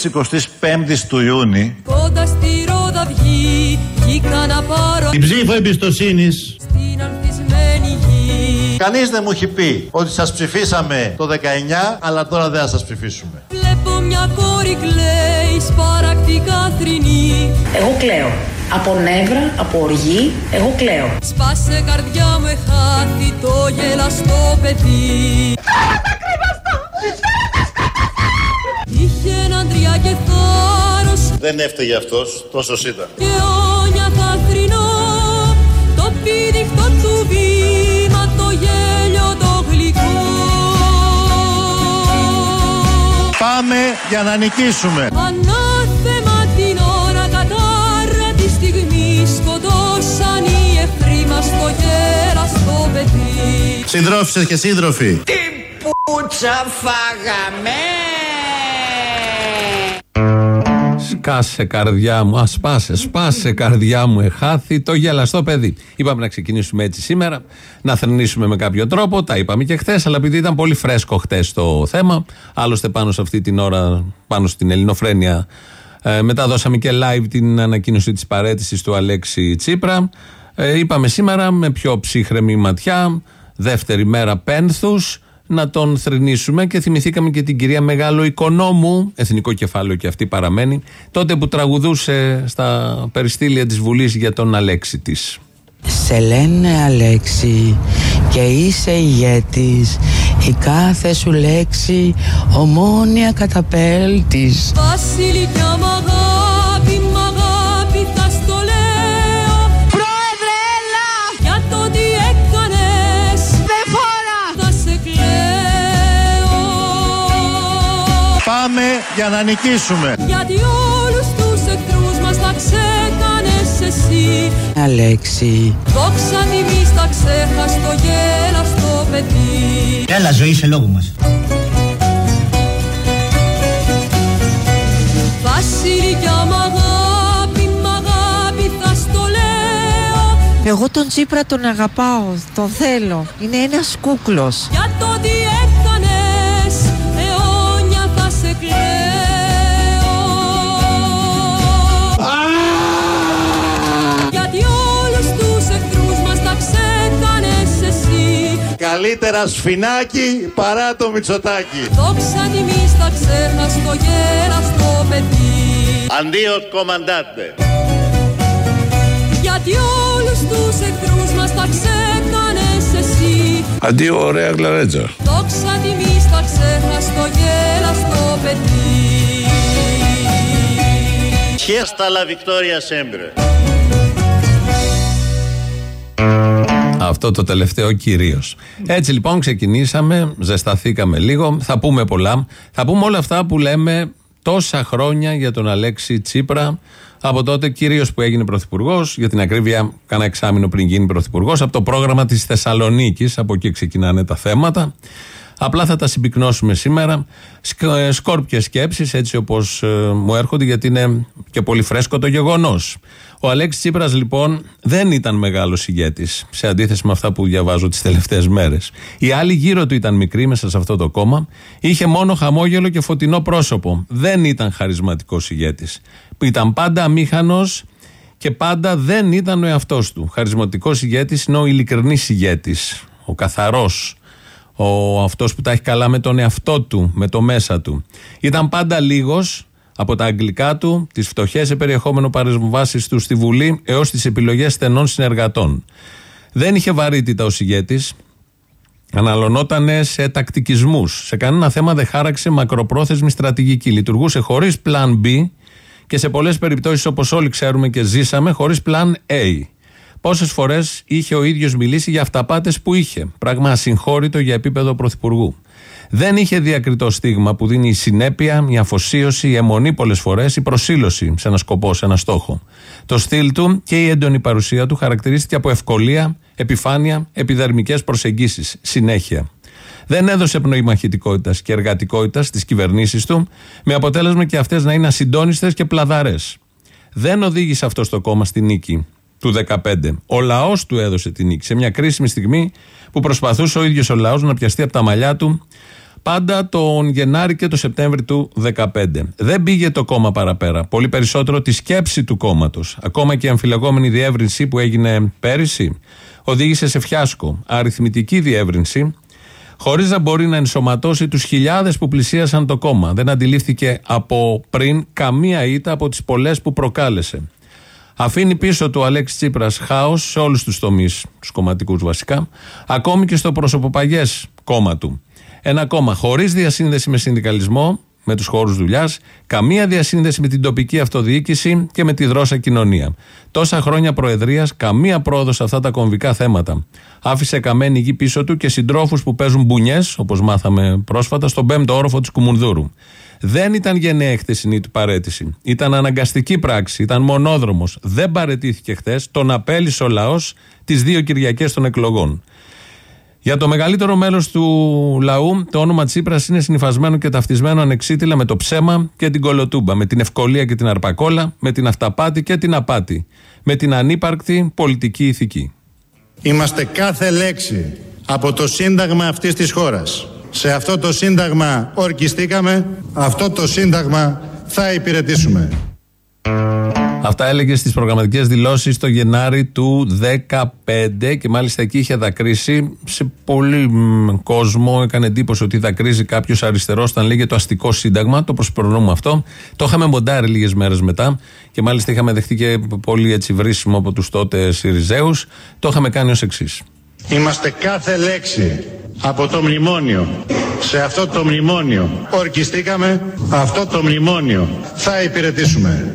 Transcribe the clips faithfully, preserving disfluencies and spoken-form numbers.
της εικοστής πέμπτης του Ιούνιου κοντά στη Ρόδα βγει, βγήκα να πάρω την ψήφο εμπιστοσύνης στην ανθισμένη γη. Κανείς δεν μου έχει πει ότι σας ψηφίσαμε το δεκαεννιά, αλλά τώρα δεν θα σας ψηφίσουμε. Βλέπω μια κόρη κλαίει, σπαρακτικά θρηνή. Εγώ κλαίω. Από νεύρα, από οργή, εγώ κλαίω. Σπάσε καρδιά μου εχάθη το γελαστό παιδί. Τώρα θα κρυβαστώ! Τώρα θα σκοτωθώ! Είχε έναν τρία και θάρρος. Δεν έφταιγε αυτός, τόσος ήταν. Και όνια θα θρηνώ, το πήδηχτο του βήμα, το γέλιο το γλυκό. Πάμε για να νικήσουμε. Ανάθεμα την ώρα κατάρα τη στιγμή, σκοτώσαν οι εχθροί μας το γέραστο παιδί. Συντρόφισσες και σύντροφοι, τι πουτσα φάγαμε! Σκάσε καρδιά μου, α σπάσε, σπάσε καρδιά μου, εχάθη το γελαστό παιδί. Είπαμε να ξεκινήσουμε έτσι σήμερα, να θρηνήσουμε με κάποιο τρόπο. Τα είπαμε και χθες, αλλά επειδή ήταν πολύ φρέσκο χθες το θέμα, άλλωστε πάνω σε αυτή την ώρα, πάνω στην Ελληνοφρένεια, ε, μετά δώσαμε και live την ανακοίνωση της παραίτησης του Αλέξη Τσίπρα. Ε, είπαμε σήμερα με πιο ψύχρεμη ματιά, δεύτερη μέρα πένθους, να τον θρηνήσουμε και θυμηθήκαμε και την κυρία Μεγάλο Οικονόμου, εθνικό κεφάλαιο και αυτή παραμένει, τότε που τραγουδούσε στα περιστήλια της Βουλής για τον Αλέξη της. Σε λένε Αλέξη και είσαι ηγέτης, η κάθε σου λέξη ομόνια καταπέλτης. Βασιλικιά μ' αγάπη, μ' αγάπη θα στο λέω. Πρόεδρε, έλα! Για το τι έκανες Δεν φορά! θα σε κλαίω. πάμε για να νικήσουμε. Γιατί όλους τους εχθρούς μας τα ξέκανες εσύ. Αλέξη, Δόξα τιμής τα ξέχας το γέλαστο παιδί. Έλα ζωή σε λόγο μας. Βασιλικιά μ' αγάπη, μ' αγάπη θα στο λέω. Εγώ τον Τσίπρα τον αγαπάω, τον θέλω. Είναι ένας κούκλος. Για το τι έκανες αιώνια θα σε κλαίω. Γιατί όλους τους εχθρούς μας τα ξέκανες εσύ. Καλύτερα σφινάκι παρά το Μητσοτάκι. Δόξα τιμής τα ξέχας το γέραστο παιδί. Αντίο κομμαντάτε. Γιατί όλους τους εχθρούς μας τα ξέκανες εσύ. Αντίο ωραία γλαρέτζα. Δόξα τιμής τα ξέχας το γέλαστο παιδί. Χέστα la victoria sempre. Αυτό το τελευταίο κυρίως. Έτσι λοιπόν ξεκινήσαμε, ζεσταθήκαμε λίγο, θα πούμε πολλά. Θα πούμε όλα αυτά που λέμε τόσα χρόνια για τον Αλέξη Τσίπρα, από τότε κυρίως που έγινε πρωθυπουργός, για την ακρίβεια κάνα εξάμηνο πριν γίνει πρωθυπουργός, από το πρόγραμμα της Θεσσαλονίκης, από εκεί ξεκινάνε τα θέματα. Απλά θα τα συμπυκνώσουμε σήμερα, σκόρπιες σκέψεις έτσι όπως ε, μου έρχονται, γιατί είναι και πολύ φρέσκο το γεγονός. Ο Αλέξης Τσίπρας λοιπόν δεν ήταν μεγάλος ηγέτης, σε αντίθεση με αυτά που διαβάζω τις τελευταίες μέρες. Οι άλλοι γύρω του ήταν μικροί μέσα σε αυτό το κόμμα, είχε μόνο χαμόγελο και φωτεινό πρόσωπο. Δεν ήταν χαρισματικός ηγέτης. Ήταν πάντα αμήχανος και πάντα δεν ήταν ο εαυτός του. Χαρισματικός ηγέτης είναι ο ειλικρινής ηγέτης, ο καθαρός. Ο αυτός που τα έχει καλά με τον εαυτό του, με το μέσα του. Ήταν πάντα λίγος, από τα αγγλικά του, τις φτωχές σε περιεχόμενο παρεμβάσεις του στη Βουλή, έως τις επιλογές στενών συνεργατών. Δεν είχε βαρύτητα ως ηγέτης, αναλωνότανε σε τακτικισμούς. Σε κανένα θέμα δεν χάραξε μακροπρόθεσμη στρατηγική. Λειτουργούσε χωρίς plan B και σε πολλές περιπτώσεις, όπως όλοι ξέρουμε και ζήσαμε, χωρίς plan A. Πόσες φορές είχε ο ίδιος μιλήσει για αυταπάτες που είχε, πράγμα ασυγχώρητο για επίπεδο πρωθυπουργού. Δεν είχε διακριτό στίγμα που δίνει η συνέπεια, η αφοσίωση, η αιμονή πολλές φορές, η προσήλωση σε ένα σκοπό, σε ένα στόχο. Το στυλ του και η έντονη παρουσία του χαρακτηρίστηκε από ευκολία, επιφάνεια, επιδερμικές προσεγγίσεις, συνέχεια. Δεν έδωσε πνοή μαχητικότητας και εργατικότητας στις κυβερνήσεις του, με αποτέλεσμα και αυτές να είναι ασυντόνιστες και πλαδαρές. Δεν οδήγησε αυτό το κόμμα στη νίκη του δεκαπέντε. Ο λαός του έδωσε την νίκη σε μια κρίσιμη στιγμή που προσπαθούσε ο ίδιος ο λαός να πιαστεί από τα μαλλιά του Πάντα τον Γενάρη και τον Σεπτέμβρη του δεκαπέντε. Δεν πήγε το κόμμα παραπέρα. Πολύ περισσότερο τη σκέψη του κόμματος. Ακόμα και η αμφιλεγόμενη διεύρυνση που έγινε πέρυσι οδήγησε σε φιάσκο. Αριθμητική διεύρυνση, χωρίς να μπορεί να ενσωματώσει τους χιλιάδες που πλησίασαν το κόμμα. Δεν αντιλήφθηκε από πριν καμία ήττα από τις πολλές που προκάλεσε. Αφήνει πίσω του Αλέξη Τσίπρας χάος σε όλους τους τομείς, τους κομματικούς βασικά, ακόμη και στο προσωποπαγές κόμμα του. Ένα κόμμα χωρίς διασύνδεση με συνδικαλισμό, με τους χώρους δουλειάς, καμία διασύνδεση με την τοπική αυτοδιοίκηση και με τη δρόσα κοινωνία. Τόσα χρόνια προεδρίας, καμία πρόοδος σε αυτά τα κομβικά θέματα. Άφησε καμένη γη πίσω του και συντρόφους που παίζουν μπουνιές, όπως μάθαμε πρόσφατα, στον πέμπτο όροφο της Κουμουνδούρου. Δεν ήταν γενναία η χθεσινή του παραίτηση. Ήταν αναγκαστική πράξη, ήταν μονόδρομος. Δεν παραιτήθηκε χθες, τον απέλυσε ο λαός τις δύο Κυριακές των εκλογών. Για το μεγαλύτερο μέλος του λαού, το όνομα Τσίπρας είναι συνυφασμένο και ταυτισμένο ανεξίτηλα με το ψέμα και την κολοτούμπα, με την ευκολία και την αρπακόλα, με την αυταπάτη και την απάτη, με την ανύπαρκτη πολιτική ηθική. Είμαστε κάθε λέξη από το σύνταγμα αυτής της χώρας. Σε αυτό το σύνταγμα ορκιστήκαμε, αυτό το σύνταγμα θα υπηρετήσουμε. Αυτά έλεγε στις προγραμματικές δηλώσεις το Γενάρη του δεκαπέντε και μάλιστα εκεί είχε δακρύσει σε πολύ κόσμο. Έκανε εντύπωση ότι δακρύζει κάποιος αριστερός όταν λέγε το αστικό σύνταγμα. Το προσπερνούμε αυτό. Το είχαμε μοντάρει λίγες μέρες μετά και μάλιστα είχαμε δεχτεί και πολύ έτσι βρίσιμο από τους τότε Συριζέους. Το είχαμε κάνει ως εξής. Είμαστε κάθε λέξη από το μνημόνιο. Σε αυτό το μνημόνιο ορκιστήκαμε, αυτό το μνημόνιο θα υπηρετήσουμε.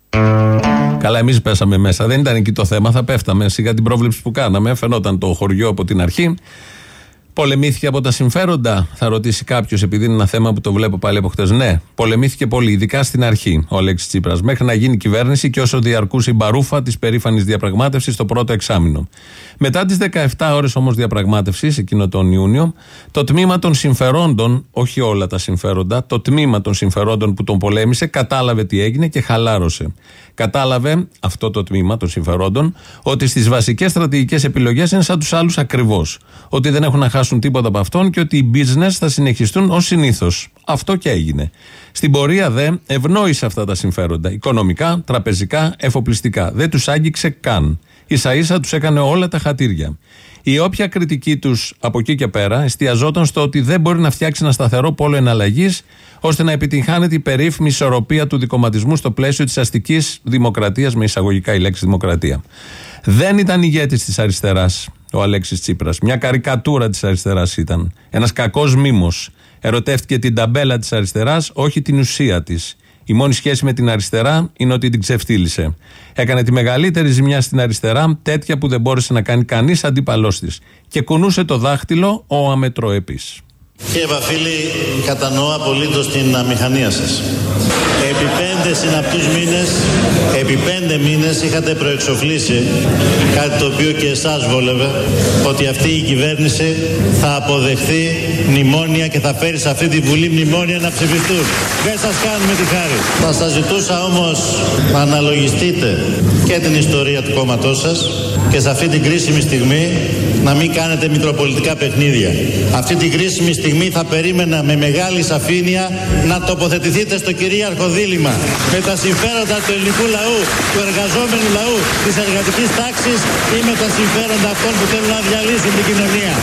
Καλά, εμείς πέσαμε μέσα. Δεν ήταν εκεί το θέμα. Θα πέφταμε σιγά την πρόβλεψη που κάναμε. Φαινόταν το χωριό από την αρχή. Πολεμήθηκε από τα συμφέροντα, θα ρωτήσει κάποιος, επειδή είναι ένα θέμα που το βλέπω πάλι από χτες. Ναι, πολεμήθηκε πολύ, ειδικά στην αρχή ο Αλέξης Τσίπρας, μέχρι να γίνει κυβέρνηση και όσο διαρκούσε η μπαρούφα της περήφανης διαπραγμάτευσης το πρώτο εξάμηνο. Μετά τις δεκαεπτά ώρες όμως διαπραγμάτευσης, εκείνο τον Ιούνιο, το τμήμα των συμφερόντων, όχι όλα τα συμφέροντα, το τμήμα των συμφερόντων που τον πολέμησε, κατάλαβε τι έγινε και χαλάρωσε. Κατάλαβε αυτό το τμήμα των συμφερόντων ότι στις βασικές στρατηγικές επιλογές είναι σαν τους άλλους ακριβώς. Ότι δεν έχουν να χάσουν τίποτα από αυτόν και ότι οι business θα συνεχιστούν ως συνήθως. Αυτό και έγινε. Στην πορεία δε ευνόησε αυτά τα συμφέροντα. Οικονομικά, τραπεζικά, εφοπλιστικά. Δεν τους άγγιξε καν. Ίσα-ίσα τους έκανε όλα τα χατήρια. Η όποια κριτική τους από εκεί και πέρα εστιαζόταν στο ότι δεν μπορεί να φτιάξει ένα σταθερό πόλο εναλλαγής ώστε να επιτυγχάνεται η περίφημη ισορροπία του δικομματισμού στο πλαίσιο της αστικής δημοκρατίας, με εισαγωγικά η λέξη δημοκρατία. Δεν ήταν ηγέτης της αριστεράς ο Αλέξης Τσίπρας. Μια καρικατούρα της αριστεράς ήταν. Ένας κακός μίμος. Ερωτεύτηκε την ταμπέλα της αριστεράς, όχι την ουσία της. Η μόνη σχέση με την αριστερά είναι ότι την ξεφτύλισε. Έκανε τη μεγαλύτερη ζημιά στην αριστερά, τέτοια που δεν μπόρεσε να κάνει κανείς αντίπαλός της. Και κουνούσε το δάχτυλο ο αμετροεπής. Κύριε Βαφίλη, κατανοώ απολύτως την αμηχανία σας. Επί πέντε συναπτούς μήνες, επί πέντε μήνες είχατε προεξοφλήσει κάτι το οποίο και εσάς βόλευε, ότι αυτή η κυβέρνηση θα αποδεχθεί μνημόνια και θα φέρει σε αυτή τη Βουλή μνημόνια να ψηφιστούν. Δεν σας κάνουμε τη χάρη. Θα σας ζητούσα όμως να αναλογιστείτε και την ιστορία του κόμματός σας και σε αυτή την κρίσιμη στιγμή να μην κάνετε μητροπολιτικά παιχνίδια. Αυτή την κρίσιμη στιγμή θα περίμενα με μεγάλη σαφήνεια να τοποθετηθείτε στο κυρίαρχο δίλημμα με τα συμφέροντα του ελληνικού λαού, του εργαζόμενου λαού, της εργατικής τάξης ή με τα συμφέροντα αυτών που θέλουν να διαλύσουν την κοινωνία.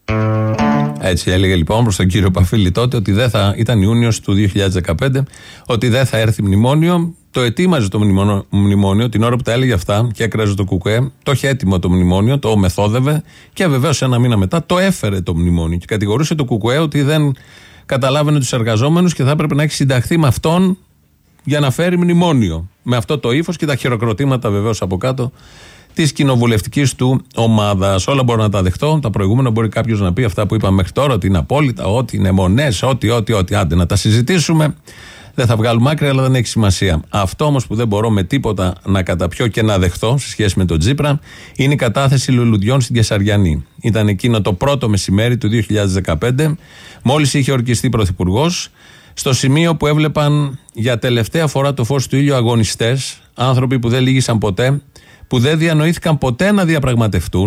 Έτσι έλεγε λοιπόν προς τον κύριο Παφίλη τότε ότι δεν θα, ήταν Ιούνιος του δύο χιλιάδες δεκαπέντε, ότι δεν θα έρθει μνημόνιο. Το ετοίμαζε το μνημόνιο την ώρα που τα έλεγε αυτά και έκραζε το κουκουέ. Το είχε έτοιμο το μνημόνιο, το μεθόδευε και βεβαίως ένα μήνα μετά το έφερε το μνημόνιο. Και κατηγορούσε το κουκουέ ότι δεν καταλάβαινε τους εργαζόμενους και θα έπρεπε να έχει συνταχθεί με αυτόν για να φέρει μνημόνιο. Με αυτό το ύφος και τα χειροκροτήματα βεβαίως από κάτω της κοινοβουλευτικής του ομάδας. Όλα μπορώ να τα δεχτώ. Τα προηγούμενα μπορεί κάποιος να πει αυτά που είπαμε μέχρι τώρα, ότι είναι απόλυτα, ότι είναι μονές, ότι, ότι, ότι. Άντε να τα συζητήσουμε. Δεν θα βγάλουμε άκρη, αλλά δεν έχει σημασία. Αυτό όμως που δεν μπορώ με τίποτα να καταπιώ και να δεχτώ σε σχέση με τον Τσίπρα είναι η κατάθεση λουλουδιών στην Κεσαριανή. Ήταν εκείνο το πρώτο μεσημέρι του δύο χιλιάδες δεκαπέντε, μόλις είχε ορκιστεί πρωθυπουργός, στο σημείο που έβλεπαν για τελευταία φορά το φως του ήλιου αγωνιστές, άνθρωποι που δεν λύγησαν ποτέ, που δεν διανοήθηκαν ποτέ να διαπραγματευτούν,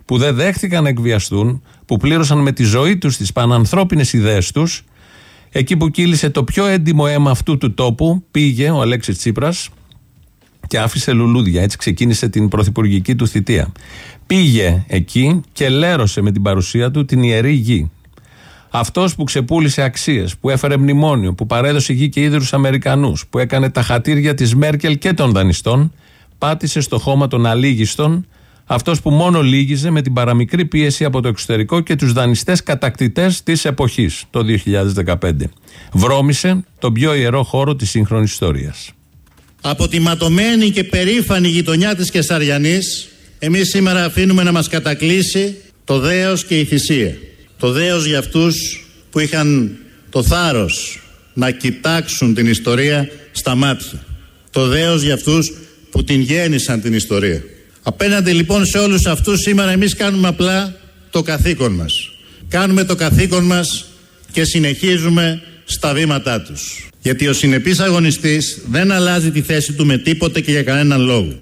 που δεν δέχτηκαν να εκβιαστούν, που πλήρωσαν με τη ζωή τους τις πανανθρώπινες ιδέες τους. Εκεί που κύλησε το πιο έντιμο αίμα αυτού του τόπου, πήγε ο Αλέξης Τσίπρας και άφησε λουλούδια. Έτσι ξεκίνησε την πρωθυπουργική του θητεία. Πήγε εκεί και λέρωσε με την παρουσία του την ιερή γη. Αυτός που ξεπούλησε αξίες, που έφερε μνημόνιο, που παρέδωσε γη και ίδρους Αμερικανούς, που έκανε τα χατήρια της Μέρκελ και των δανειστών, πάτησε στο χώμα των αλήγιστων. Αυτός που μόνο λύγιζε με την παραμικρή πίεση από το εξωτερικό και τους δανειστές κατακτητές της εποχής, το δύο χιλιάδες δεκαπέντε. Βρώμησε τον πιο ιερό χώρο της σύγχρονης ιστορίας. Από τη ματωμένη και περήφανη γειτονιά της Κεσαριανής, εμείς σήμερα αφήνουμε να μας κατακλείσει το δέος και η θυσία. Το δέος για αυτούς που είχαν το θάρρος να κοιτάξουν την ιστορία στα μάτια. Το δέος για αυτούς που την γέννησαν την ιστορία. Απέναντι λοιπόν σε όλους αυτούς σήμερα εμείς κάνουμε απλά το καθήκον μας. Κάνουμε το καθήκον μας και συνεχίζουμε στα βήματά τους. Γιατί ο συνεπής αγωνιστής δεν αλλάζει τη θέση του με τίποτε και για κανέναν λόγο.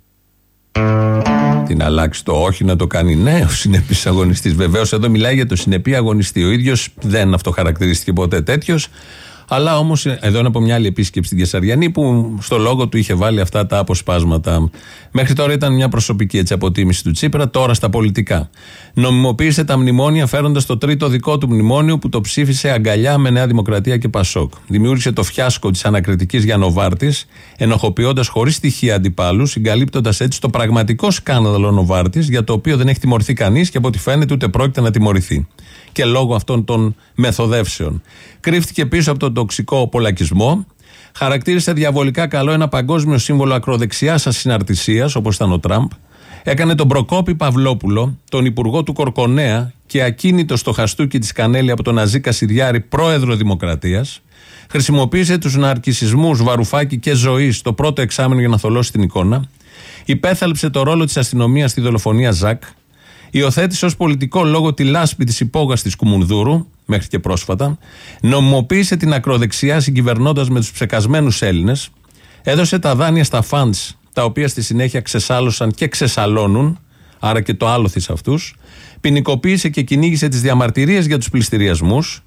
Την αλλάξει το όχι να το κάνει ναι ο συνεπής αγωνιστής. Βεβαίως εδώ μιλάει για το συνεπή αγωνιστή. Ο ίδιος δεν αυτοχαρακτηρίστηκε ποτέ τέτοιος. Αλλά όμως εδώ είναι από μια άλλη επίσκεψη στην Κεσαριανή που στο λόγο του είχε βάλει αυτά τα αποσπάσματα. Μέχρι τώρα ήταν μια προσωπική έτσι, αποτίμηση του Τσίπρα, τώρα στα πολιτικά. Νομιμοποίησε τα μνημόνια φέροντας το τρίτο δικό του μνημόνιο που το ψήφισε αγκαλιά με Νέα Δημοκρατία και Πασόκ. Δημιούργησε το φιάσκο της ανακριτικής Γιαννοβάρτης, ενοχοποιώντας χωρίς στοιχεία αντιπάλους, συγκαλύπτοντας έτσι το πραγματικό σκάνδαλο Νοβάρτης, για το οποίο δεν έχει τιμωρηθεί κανείς και από ό,τι φαίνεται ούτε πρόκειται να τιμωρηθεί. Και λόγω αυτών των μεθοδεύσεων. Κρύφτηκε πίσω από τον τοξικό πολακισμό, χαρακτήρισε διαβολικά καλό ένα παγκόσμιο σύμβολο ακροδεξιάς ασυναρτησίας, όπως ήταν ο Τραμπ, έκανε τον Προκόπη Παυλόπουλο, τον υπουργό του Κορκονέα και ακίνητο στο χαστούκι της Κανέλη από τον Ναζί Κασιδιάρη, πρόεδρο Δημοκρατίας, χρησιμοποίησε τους ναρκισσισμούς Βαρουφάκη και Ζωής το πρώτο εξάμηνο για να θολώσει την εικόνα, υπέθαλψε το ρόλο της αστυνομίας στη δολοφονία Ζακ, υιοθέτησε ως πολιτικό λόγο τη λάσπη της υπόγαστης Κουμουνδούρου, μέχρι και πρόσφατα, νομιμοποίησε την ακροδεξιά συγκυβερνώντας με τους ψεκασμένους Έλληνες, έδωσε τα δάνεια στα φαντς, τα οποία στη συνέχεια ξεσάλωσαν και ξεσαλώνουν, άρα και το άλοθη σε αυτούς, ποινικοποίησε και κυνήγησε τις διαμαρτυρίες για τους πληστηριασμούς,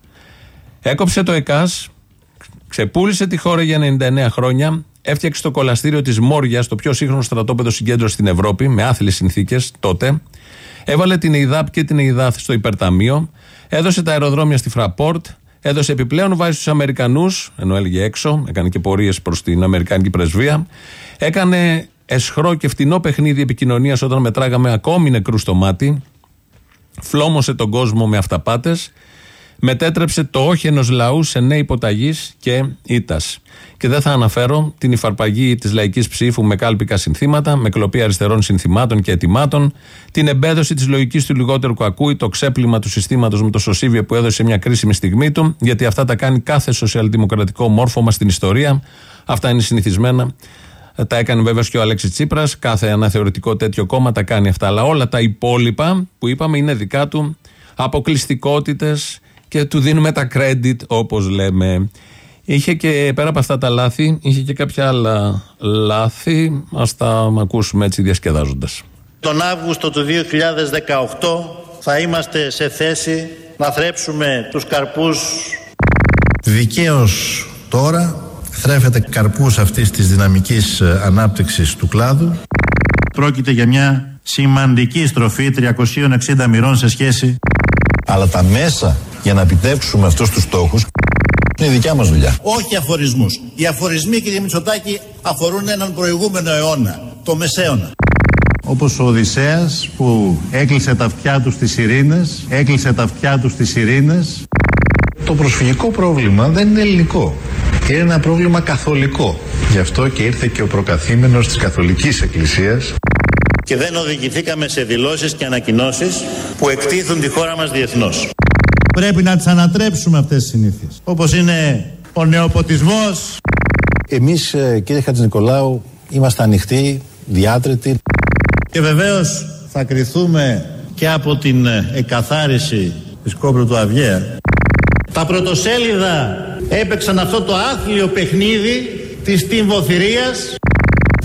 έκοψε το ΕΚΑΣ, ξεπούλησε τη χώρα για ενενήντα εννέα χρόνια, έφτιαξε το κολαστήριο της Μόριας, το πιο σύγχρονο στρατόπεδο συγκέντρωση στην Ευρώπη, με άθλιες συνθήκες τότε. Έβαλε την ΕΙΔΑΠ και την ΕΙΔΑΘ στο υπερταμείο, έδωσε τα αεροδρόμια στη Φραπόρτ, έδωσε επιπλέον βάση στους Αμερικανούς, ενώ έλεγε έξω, έκανε και πορείες προς την Αμερικάνικη πρεσβεία, έκανε εσχρό και φτηνό παιχνίδι επικοινωνίας όταν μετράγαμε ακόμη νεκρούς στο μάτι, φλόμωσε τον κόσμο με αυταπάτες, μετέτρεψε το όχι ενός λαού σε ναι υποταγής και ήττας. Και δεν θα αναφέρω την υφαρπαγή της λαϊκής ψήφου με κάλπικα συνθήματα, με κλοπή αριστερών συνθημάτων και αιτημάτων, την εμπέδωση της λογικής του λιγότερου κακούι, το ξέπλυμα του συστήματος με το σωσίβιο που έδωσε μια κρίσιμη στιγμή του, γιατί αυτά τα κάνει κάθε σοσιαλδημοκρατικό μόρφωμα στην ιστορία. Αυτά είναι συνηθισμένα. Τα έκανε βέβαια και ο Αλέξης Τσίπρας. Κάθε αναθεωρητικό τέτοιο κόμμα τα κάνει αυτά. Αλλά όλα τα υπόλοιπα που είπαμε είναι δικά του, αποκλειστικότητες και του δίνουμε τα credit όπως λέμε. Είχε και πέρα από αυτά τα λάθη, είχε και κάποια άλλα λάθη. Ας τα ακούσουμε έτσι διασκεδάζοντας. Τον Αύγουστο του δύο χιλιάδες δεκαοκτώ θα είμαστε σε θέση να θρέψουμε τους καρπούς. Δικαίως τώρα θρέφεται καρπούς αυτής της δυναμικής ανάπτυξης του κλάδου. Πρόκειται για μια σημαντική στροφή τριακόσιες εξήντα μοιρών σε σχέση. Αλλά τα μέσα για να επιτεύξουμε αυτούς τους στόχους είναι η δικιά μας δουλειά. Όχι αφορισμούς. Οι αφορισμοί, κύριε Μητσοτάκη, αφορούν έναν προηγούμενο αιώνα, το Μεσαίωνα. Όπως ο Οδυσσέας που έκλεισε τα αυτιά του στις ειρήνες, έκλεισε τα αυτιά του στις ειρήνες. Το προσφυγικό πρόβλημα δεν είναι ελληνικό. Είναι ένα πρόβλημα καθολικό. Γι' αυτό και ήρθε και ο προκαθήμενος της Καθολικής Εκκλησίας. Και δεν οδηγηθήκαμε σε δηλώσεις και ανακοινώσεις που εκτίθουν τη χώρα μας διεθνώς. Πρέπει να τις ανατρέψουμε αυτές τις συνήθειες. Όπως είναι ο νεοποτισμός. Εμείς, κύριε Χατζηνικολάου, είμαστε ανοιχτοί, διάτρετοι. Και βεβαίως θα κριθούμε και από την εκαθάριση της Κόπρου του Αυγαία. Τα πρωτοσέλιδα έπαιξαν αυτό το άθλιο παιχνίδι της τυμβοθυρίας.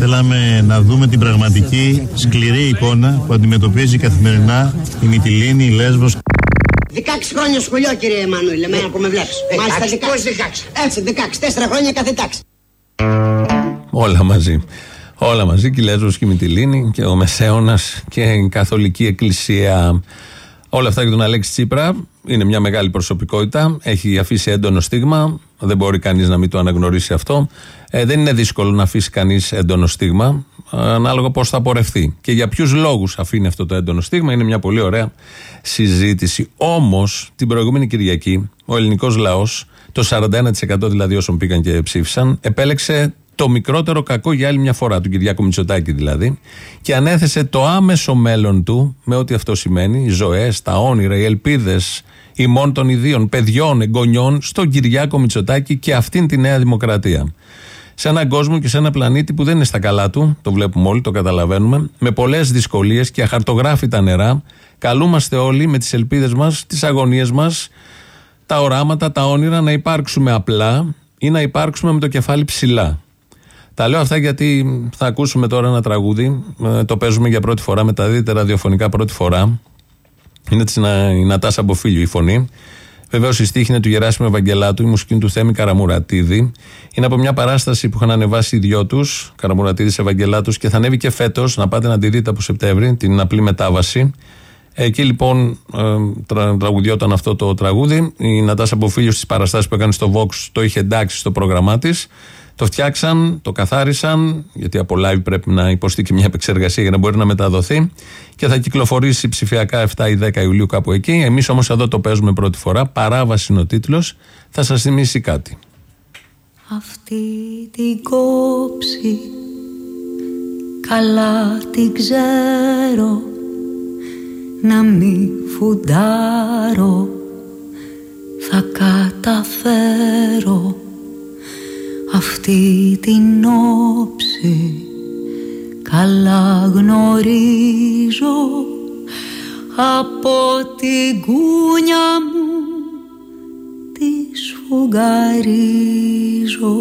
Θέλαμε να δούμε την πραγματική σκληρή εικόνα που αντιμετωπίζει καθημερινά η Μυτιλήνη, η Λέσβος. δεκαέξι χρόνια σχολείο, κύριε Εμμανουήλ, εμένα που με βλέπεις. Μάλιστα δεκαέξι. Έτσι, δεκαέξι, τέσσερα χρόνια κάθε τάξη. Όλα μαζί. Όλα μαζί, και η Λέσβος και η Μυτιλήνη και ο Μεσαίωνας και η Καθολική Εκκλησία. Όλα αυτά για τον Αλέξη Τσίπρα. Είναι μια μεγάλη προσωπικότητα. Έχει αφήσει έντονο στίγμα. Δεν μπορεί κανείς να μην το αναγνωρίσει αυτό. Ε, δεν είναι δύσκολο να αφήσει κανείς έντονο στίγμα, ανάλογα πώς θα πορευτεί. Και για ποιους λόγους αφήνει αυτό το έντονο στίγμα είναι μια πολύ ωραία συζήτηση. Όμως, την προηγούμενη Κυριακή, ο ελληνικός λαός, το σαράντα ένα τοις εκατό δηλαδή όσων πήγαν και ψήφισαν, επέλεξε το μικρότερο κακό για άλλη μια φορά, του Κυριάκου Μητσοτάκη δηλαδή, και ανέθεσε το άμεσο μέλλον του, με ό,τι αυτό σημαίνει, οι ζωές, τα όνειρα, οι ελπίδες ημών των ιδίων, παιδιών, εγγονιών, στον Κυριάκο Μητσοτάκη και αυτήν τη Νέα Δημοκρατία. Σε έναν κόσμο και σε ένα πλανήτη που δεν είναι στα καλά του, το βλέπουμε όλοι, το καταλαβαίνουμε, με πολλές δυσκολίες και αχαρτογράφητα νερά, καλούμαστε όλοι με τις ελπίδες μας, τις αγωνίες μας, τα οράματα, τα όνειρα, να υπάρξουμε απλά ή να υπάρξουμε με το κεφάλι ψηλά. Τα λέω αυτά γιατί θα ακούσουμε τώρα ένα τραγούδι, το παίζουμε για πρώτη φορά, μεταδίδεται ραδιοφωνικά πρώτη φορά. Είναι της η Νατάσα Μποφίλιου η φωνή. Βεβαίως η στίχη είναι του Γεράσιμου Ευαγγελάτου, η μουσική του Θέμη Καραμουρατίδη. Είναι από μια παράσταση που είχαν ανεβάσει οι δυο τους, Καραμουρατίδης Ευαγγελάτους, και θα ανέβει και φέτος, να πάτε να τη δείτε από Σεπτέμβρη, την απλή μετάβαση. Εκεί λοιπόν τρα, τραγουδιόταν αυτό το τραγούδι. Η Νατάσα Μποφίλιου στις παραστάσεις που έκανε στο Vox το είχε εντάξει στο πρόγραμμά της. Το φτιάξαν, το καθάρισαν, γιατί από live πρέπει να υποστεί και μια επεξεργασία για να μπορεί να μεταδοθεί, και θα κυκλοφορήσει ψηφιακά επτά ή δέκα Ιουλίου κάπου εκεί. Εμείς όμως εδώ το παίζουμε πρώτη φορά. Παράβαση είναι ο τίτλος. Θα σας θυμίσει κάτι. Αυτή την κόψη καλά την ξέρω, να μη φουντάρω θα καταφέρω. Αυτή την όψη καλά γνωρίζω, από την κούνια μου τη σφουγγαρίζω.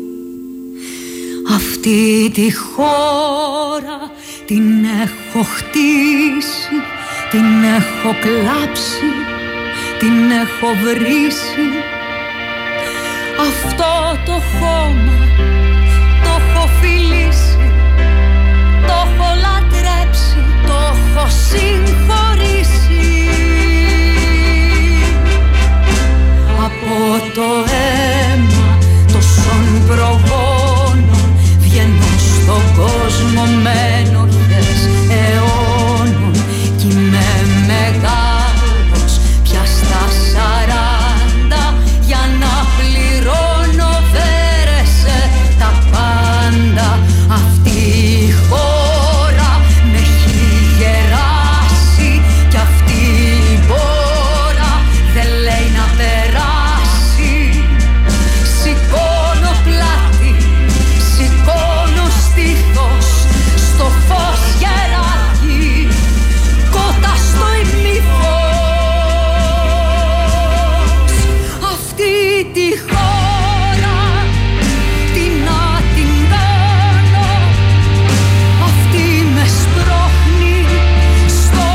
Αυτή τη χώρα την έχω χτίσει, την έχω κλάψει, την έχω βρήσει. Αυτό το χώμα το έχω φιλήσει, το έχω λατρέψει, το έχω συγχωρήσει. Από το αίμα τόσων προγόνων βγαίνω στον κόσμο με ενοχές αιώνων, κι είμαι μεγάλος πια στα σαράντα για να πληρώνω βέρεσε τα πάντα. Αυτή η χώρα με έχει γεράσει κι αυτή η πόρα δεν λέει να περάσει. Σηκώνω πλάτη, σηκώνω στήθος στο φως γεράκι, κότα στο ημίφος. Αυτή τη χώρα τι να την κάνω, αυτή με σπρώχνει στο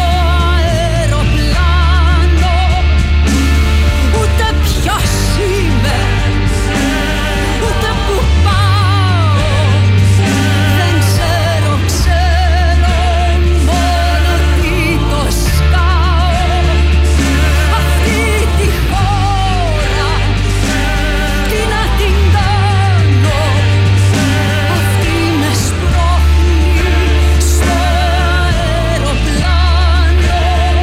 αεροπλάνο. Ούτε ποιος είμαι, ούτε που πάω, δεν ξέρω, ξέρω μόνο τι το σκάω. Αυτή τη χώρα τι να την κάνω, αυτή με σπρώχνει στο αεροπλάνο.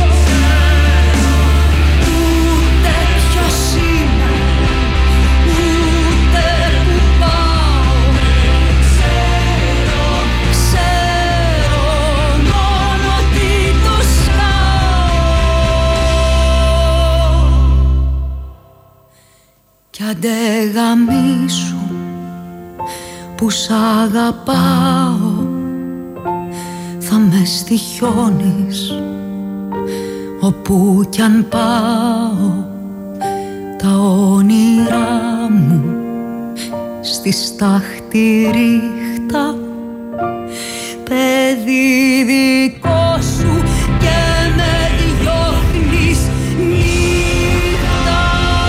Ούτε ποιος είμαι, ούτε που πάω, ξέρω μόνο τι το σκάω. Κι αντε γαμίσου που σ' αγαπάω, θα με στοιχιώνεις όπου κι αν πάω. Τα όνειρά μου στη στάχτη ρίχτα παιδί δικό σου και με διώχνεις νύχτα.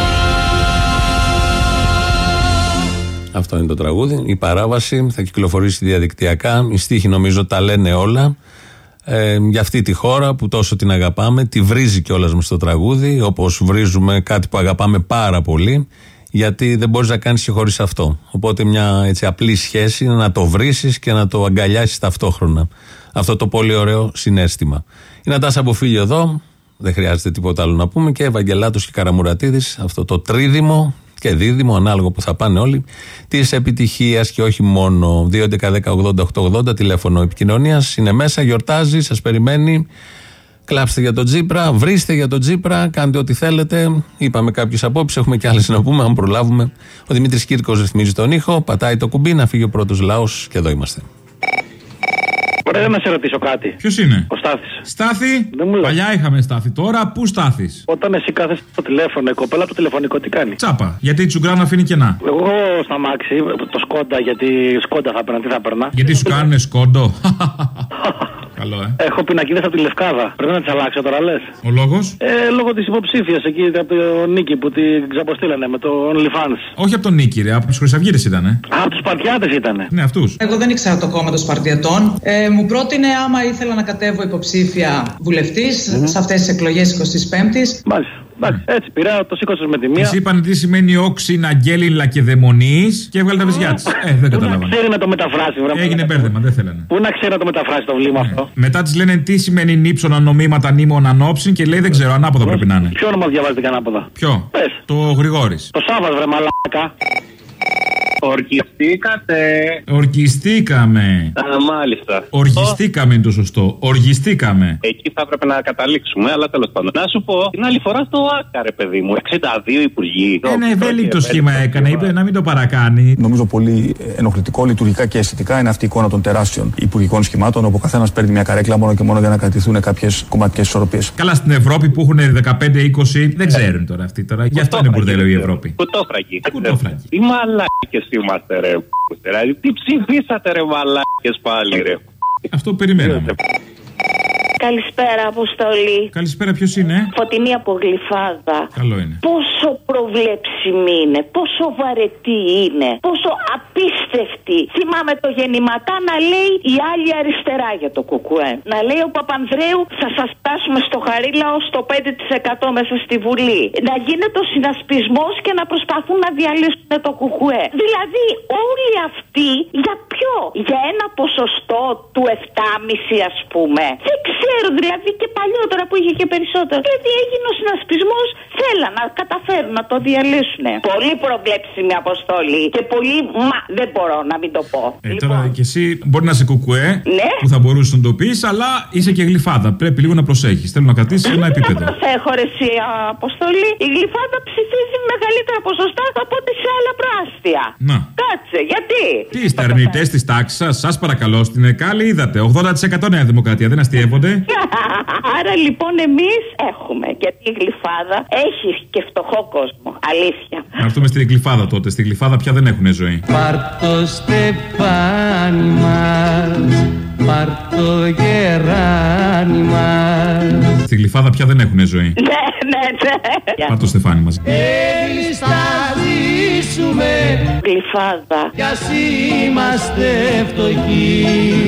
Αυτό είναι το τραγούδι. Η παράβαση θα κυκλοφορήσει διαδικτυακά. Οι στίχοι νομίζω τα λένε όλα. Ε, για αυτή τη χώρα που τόσο την αγαπάμε, τη βρίζει κιόλας μες στο τραγούδι, όπως βρίζουμε κάτι που αγαπάμε πάρα πολύ, γιατί δεν μπορείς να κάνεις και χωρίς αυτό. Οπότε μια έτσι απλή σχέση είναι να το βρήσεις και να το αγκαλιάσεις ταυτόχρονα. Αυτό το πολύ ωραίο συναίσθημα. Η Νατάσα Μποφίλιο εδώ, δεν χρειάζεται τίποτα άλλο να πούμε, και Ευαγγελάτος και Καραμουρατίδης, αυτό το τρίδημο και δίδυμο, ανάλογο που θα πάνε όλοι, της επιτυχίας και όχι μόνο. Δύο έντεκα δέκα ογδόντα οκτακόσια ογδόντα τηλέφωνο επικοινωνίας, είναι μέσα, γιορτάζει, σας περιμένει. Κλάψτε για τον Τσίπρα, βρίστε για τον Τσίπρα, κάντε ό,τι θέλετε. Είπαμε κάποιες απόψεις, έχουμε και άλλες να πούμε, αν προλάβουμε. Ο Δημήτρης Κύρκος ρυθμίζει τον ήχο, πατάει το κουμπί να φύγει ο πρώτος λαός και εδώ είμαστε. Ωραία, να σε ρωτήσω κάτι. Ποιος είναι? Ο Στάθης. Στάθη? Παλιά είχαμε Στάθη. Τώρα πού Στάθης? Όταν εσύ κάθεσαι στο τηλέφωνο, η κοπέλα από το τηλεφωνικό τι κάνει? Τσάπα. Γιατί η Τσουγκράνα αφήνει κενά. Εγώ στα μάξι, το Σκόντα, γιατί Σκόντα θα παίρνα, τι θα παίρνα. Γιατί σου κάνουνε Σκόντο. Καλό, ε. Έχω πινακίδες από τη Λευκάδα. Πρέπει να τις αλλάξω τώρα, λες. Ο λόγος? Ε, λόγω της υποψήφιας εκεί από τον Νίκη που την ξαποστήλανε με το OnlyFans. Όχι από τον Νίκη, ρε, από τους Χρυσαυγίτες ήτανε. Α, από τους Σπαρτιάτες ήτανε. Ναι, αυτούς. Εγώ δεν ήξερα το κόμμα των Σπαρτιατών. Ε, μου πρότεινε άμα ήθελα να κατέβω υποψήφια βουλευτής mm-hmm. σε αυτές τις εκλογές εικοστής πέμπτης. Μάλιστα. Εντάξει, έτσι πήρα, το σήκωσες με τη μία. Της είπαν τι σημαίνει όξιν, αγγέλιν, λακεδαιμονής και έβγαλε τα βυζιά της. Ε, δεν καταλαβαίνω. Πού να ξέρει να το μεταφράσει, βρε. Έγινε μπέρδεμα, δεν θέλανε. Πού να ξέρει να το μεταφράσει το βλήμα ναι. αυτό. Μετά της λένε τι σημαίνει νύψωνα, νομίματα, νήμων, ανόψιν και λέει δεν ξέρω, ανάποδα πρέπει να είναι. Ποιο όνομα διαβάζετε και ανάποδα? Ποιο? Πες. Το Γρηγόρης. Το Σάββας, βρε μαλάκα. Ορκιστήκατε. Ορκιστήκαμε. Α, μάλιστα. Οργιστήκαμε είναι το σωστό. Οργιστήκαμε. Εκεί θα έπρεπε να καταλήξουμε, αλλά τέλος πάντων. Να σου πω, την άλλη φορά στο ΆΚΑ, ρε παιδί μου, εξήντα δύο υπουργοί. Ένα ευέλικτο σχήμα έκανε, είπε να μην το παρακάνει. Νομίζω πολύ ενοχλητικό λειτουργικά και αισθητικά είναι αυτή η εικόνα των τεράστιων υπουργικών σχημάτων, όπου ο καθένας παίρνει μια καρέκλα μόνο και μόνο για να κρατηθούν κάποιες κομματικές ισορροπίες. Καλά, στην Ευρώπη που έχουν δεκαπέντε είκοσι, δεν ξέρουν τώρα αυτοί τώρα. Γι' αυτό είναι μπουρδέλο η Ευρώπη. Κουτόφραγγι. Κουτόφραγγι. Τι μαλάκες είμαστε, ρε. Τι ψηφίσατε, ρε μαλάκες πάλι, ρε. Αυτό περιμέναμε. Καλησπέρα, Αποστολή. Καλησπέρα, ποιος είναι? Φωτεινή από Γλυφάδα. Καλό είναι. Πόσο προβλέψιμη είναι, πόσο βαρετή είναι, πόσο απίστευτη. Θυμάμαι το γεννηματά να λέει η άλλη αριστερά για το κουκουέ. Να λέει ο Παπανδρέου θα σας φτάσουμε στο Χαρίλαο στο πέντε τοις εκατό μέσα στη Βουλή. Να γίνεται ο συνασπισμός και να προσπαθούν να διαλύσουν το κουκουέ. Δηλαδή όλοι αυτοί για ποιο? Για ένα ποσοστό του επτά κόμμα πέντε ας πούμε. Δεν ξέρω, δηλαδή και παλιότερα που είχε και περισσότερο. Δηλαδή έγινε ο συνασπισμός, θέλαν να καταφέρουν να το διαλύσουν. Πολύ προβλέψιμη Αποστόλη και πολύ. Μα δεν μπορώ να μην το πω. Ε, λοιπόν. Τώρα κι εσύ μπορεί να είσαι κουκουέ, ναι, που θα μπορούσε να το πει, αλλά είσαι και Γλυφάδα. Πρέπει λίγο να προσέχει. Θέλω να κρατήσει ένα επίπεδο. Δεν προσέχω, ρε εσύ, Αποστολή. Η Γλυφάδα ψηφίζει μεγαλύτερα ποσοστά από ό,τι σε άλλα προάστια. Να. Κάτσε, γιατί? Τι είστε αρνητές τη τάξη σα, σα παρακαλώ. Στην ΕΚΑΛΗ είδατε. ογδόντα τοις εκατό Νέα Δημοκρατία, δεν αστειεύονται. Άρα λοιπόν εμείς έχουμε. Γιατί η Γλυφάδα έχει και φτωχό κόσμο. Αλήθεια. Να έρθουμε στην Γλυφάδα τότε. Στη Γλυφάδα πια δεν έχουν ζωή. Πάρ' το στεφάνι μας, πάρ' το γεράνι μας. Στη Γλυφάδα πια δεν έχουν ζωή. Ναι, ναι, ναι. Πάρ' το στεφάνι μας. Εμείς θα ζήσουμε Γλυφάδα, κι ας είμαστε φτωχοί.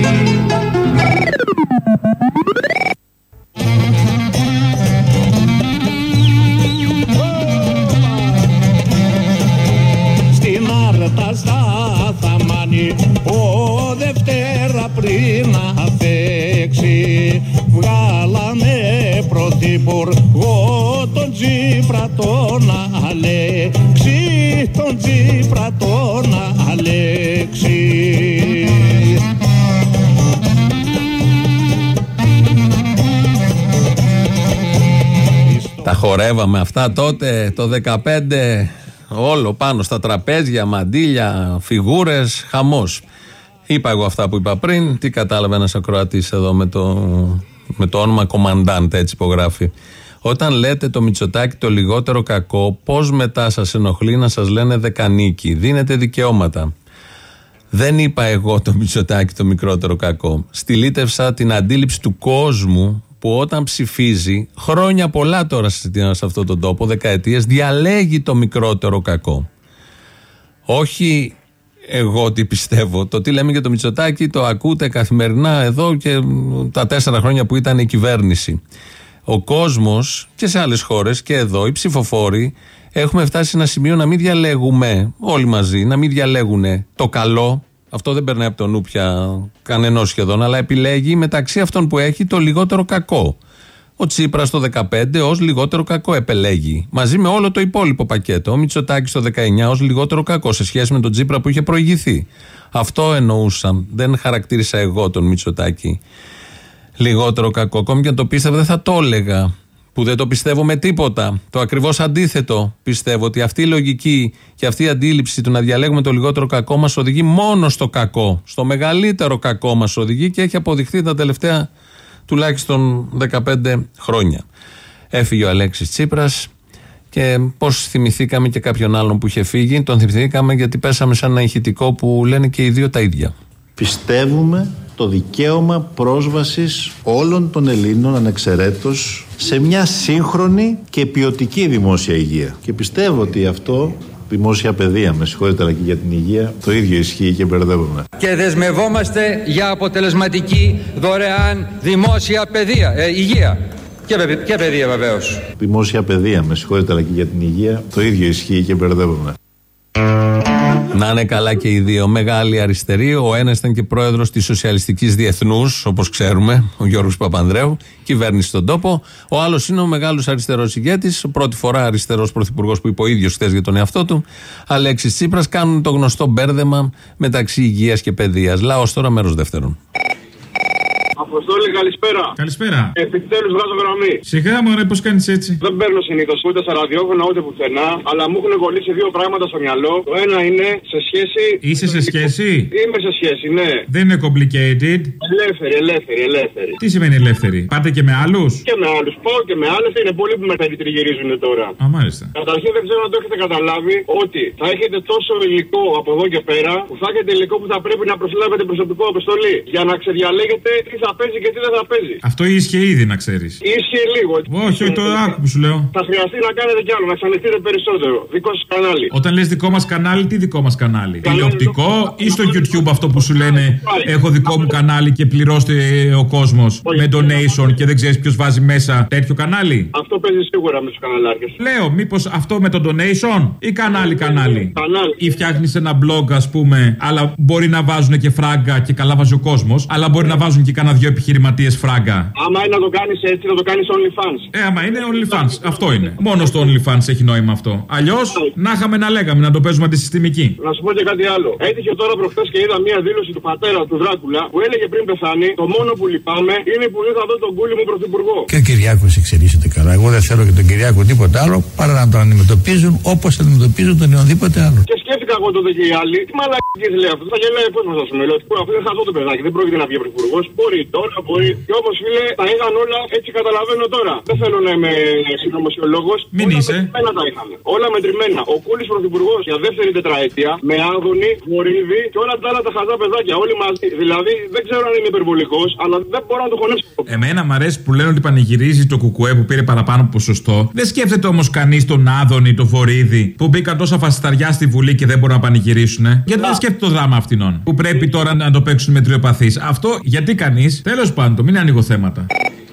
Στην άρτα θα μάνει ο Δευτέρα πριν να φέξει. Βγάλαμε πρωθυπουργό τον Τσίπρα τον Αλέξη, τον Τσίπρα τον Αλέξη. Τα χορεύαμε αυτά τότε το δεκαπέντε, όλο πάνω στα τραπέζια, μαντίλια, φιγούρες, χαμός. Είπα εγώ αυτά που είπα πριν, τι κατάλαβε ένας ακροατής εδώ με το, με το όνομα Κομαντάντ, έτσι υπογράφει. Όταν λέτε το Μητσοτάκη το λιγότερο κακό, πώς μετά σας ενοχλεί να σας λένε δεκανίκη? Δίνετε δικαιώματα. Δεν είπα εγώ το Μητσοτάκη το μικρότερο κακό. Στυλίτευσα την αντίληψη του κόσμου που όταν ψηφίζει, χρόνια πολλά τώρα σε αυτόν τον τόπο, δεκαετίες, διαλέγει το μικρότερο κακό. Όχι εγώ τι πιστεύω. Το τι λέμε για το Μητσοτάκη το ακούτε καθημερινά εδώ και τα τέσσερα χρόνια που ήταν η κυβέρνηση. Ο κόσμος και σε άλλες χώρες και εδώ, οι ψηφοφόροι, έχουμε φτάσει σε ένα σημείο να μην διαλέγουμε όλοι μαζί, να μην διαλέγουν το καλό. Αυτό δεν περνάει από το νου πια κανενός σχεδόν, αλλά επιλέγει μεταξύ αυτών που έχει το λιγότερο κακό. Ο Τσίπρας το δεκαπέντε ως λιγότερο κακό επελέγει, μαζί με όλο το υπόλοιπο πακέτο. Ο Μητσοτάκης το δεκαεννιά ως λιγότερο κακό σε σχέση με τον Τσίπρα που είχε προηγηθεί. Αυτό εννοούσα. Δεν χαρακτήρισα εγώ τον Μητσοτάκη λιγότερο κακό. Ακόμη και αν το πίστευα δεν θα το έλεγα. Που δεν το πιστεύω με τίποτα. Το ακριβώς αντίθετο πιστεύω, ότι αυτή η λογική και αυτή η αντίληψη του να διαλέγουμε το λιγότερο κακό μας οδηγεί μόνο στο κακό. Στο μεγαλύτερο κακό μας οδηγεί και έχει αποδειχθεί τα τελευταία τουλάχιστον δεκαπέντε χρόνια. Έφυγε ο Αλέξης Τσίπρας και πώς θυμηθήκαμε και κάποιον άλλον που είχε φύγει. Τον θυμηθήκαμε γιατί πέσαμε σε ένα ηχητικό που λένε και οι δύο τα ίδια. Πιστεύουμε το δικαίωμα πρόσβασης όλων των Ελλήνων ανεξαιρέτως σε μια σύγχρονη και ποιοτική δημόσια υγεία. Και πιστεύω ότι αυτό, δημόσια παιδεία, με συγχωρείτε, αλλά και για την υγεία, το ίδιο ισχύει και μπερδεύομαι. Και δεσμευόμαστε για αποτελεσματική δωρεάν δημόσια παιδεία, ε, υγεία. Και, και παιδεία βεβαίως. Δημόσια παιδεία, με συγχωρείτε, αλλά και για την υγεία, το ίδιο ισχύει και μπερδεύομαι. Να είναι καλά και οι δύο. Μεγάλοι αριστεροί. Ο ένας ήταν και πρόεδρος της Σοσιαλιστικής Διεθνούς, όπως ξέρουμε, ο Γιώργος Παπανδρέου, κυβέρνηση στον τόπο. Ο άλλος είναι ο μεγάλος αριστερός ηγέτης, πρώτη φορά αριστερός πρωθυπουργός που είπε ο ίδιος χθες για τον εαυτό του, Αλέξης Τσίπρας. Κάνουν το γνωστό μπέρδεμα μεταξύ υγείας και παιδείας. Λαός τώρα, μέρος δεύτερον. Αποστόλη, καλησπέρα. Καλησπέρα. Επιτέλους βγάζω γραμμή. Σιγά μωρέ, πώς κάνεις έτσι? Δεν παίρνω συνήθως ούτε σε ραδιόφωνο ούτε πουθενά, αλλά μου έχουν κολλήσει δύο πράγματα στο μυαλό. Το ένα είναι σε σχέση. Είσαι σε σχέση? Είμαι σε σχέση, ναι. Δεν είναι complicated. Ελεύθερη, ελεύθερη, ελεύθερη. Τι σημαίνει ελεύθερη? Πάτε και με άλλους? Και με άλλους. Πάω και με άλλες. Είναι πολλοί που με περιτριγυρίζουν τώρα. Α, μάλιστα. Καταρχήν δεν ξέρω αν το έχετε καταλάβει ότι θα έχετε τόσο υλικό από εδώ και πέρα που θα έχετε υλικό που θα πρέπει να προσλάβετε προσωπικό, Αποστολή, για να ξεδιαλέγετε τι θα παίζει και τι δεν θα παίζει. Αυτό ίσχυε ήδη, να ξέρεις. Ίσχυε λίγο. Όχι, όχι, το άκου που σου λέω. Θα χρειαστεί να κάνετε κι άλλο, να ξανοιχτείτε περισσότερο. Δικό σας κανάλι. Όταν λες δικό μας κανάλι, τι δικό μας κανάλι? Τηλεοπτικό ή στο YouTube αυτό που σου λένε έχω δικό μου κανάλι και πληρώστε ο κόσμος με donation και δεν ξέρεις ποιος βάζει μέσα τέτοιο κανάλι? Αυτό παίζει σίγουρα με τους καναλάρχες. Λέω, μήπως αυτό με το donation ή κανάλι κανάλι? Κανάλι. Ή φτιάχνεις ένα blog, ας πούμε, αλλά μπορεί να βάζουν και φράγκα και καλά βάζει ο κόσμος, αλλά μπορεί να βάζουν και κάνα δυο επιχειρηματίες φράγκα. Άμα είναι να το κάνεις έτσι, να το κάνεις OnlyFans. Ε, άμα είναι OnlyFans, αυτό είναι. Μόνο στο OnlyFans έχει νόημα αυτό. Αλλιώς, να είχαμε να λέγαμε, να το παίζουμε αντισυστημική. Να σου πω και κάτι άλλο. Έτυχε τώρα προχθές και είδα μία δήλωση του πατέρα του Δράκουλα που έλεγε πριν πεθάνει: το μόνο που λυπάμαι είναι που δεν θα δω τον κούλι μου πρωθυπουργό. Και ο Κυριάκος εξελίσσεται καλά. Εγώ δεν θέλω και τον Κυριάκο τίποτα άλλο παρά να τον αντιμετωπίζουν όπως αντιμετωπίζουν τον οποιονδήποτε άλλο. Και σκέφτηκα εγώ τότε και οι άλλοι, τι μαλακίες λέει αυτό. Θα γελάει ο κόσμος, α πούμε. Λέω ότι αυτό είναι χαζό το παιδάκι, δεν πρόκειται να βγει πρωθυπουργός. Μπορεί τώρα, μπορεί. Και όπως φίλε, τα είχαν όλα, έτσι καταλαβαίνω τώρα. Δεν θέλω να είμαι συνωμοσιολόγος. Μην όλα είσαι. Μετρημένα τα είχαμε. Όλα μετρημένα. Ο Κούλης πρωθυπουργός για δεύτερη τετραετία, με Άδωνη, Βορύδη και όλα τα άλλα τα χαζά παιδάκια. Όλοι μαζί. Δηλαδή δεν ξέρω αν είμαι υπερβολικός, αλλά δεν μπορώ να το χωνέψω. Εμένα μ' αρέσει που λένε ότι πανηγυρίζει το κουκουέ που πήρε παραπάνω ποσοστό. Δεν σκέφτεται όμως κανείς τον Άδωνη, τον Βορύδη που μπήκαν τόσα φασισταριά στη Βουλή και δεν μπορούν να πανηγυρίσουν. Γιατί δεν σκέφτεται το δράμα αυτινών που πρέπει τώρα να το παίξουν με τριοπαθείς. Αυτό γιατί κανείς? Τέλος πάντων, μην ανοίγω θέματα.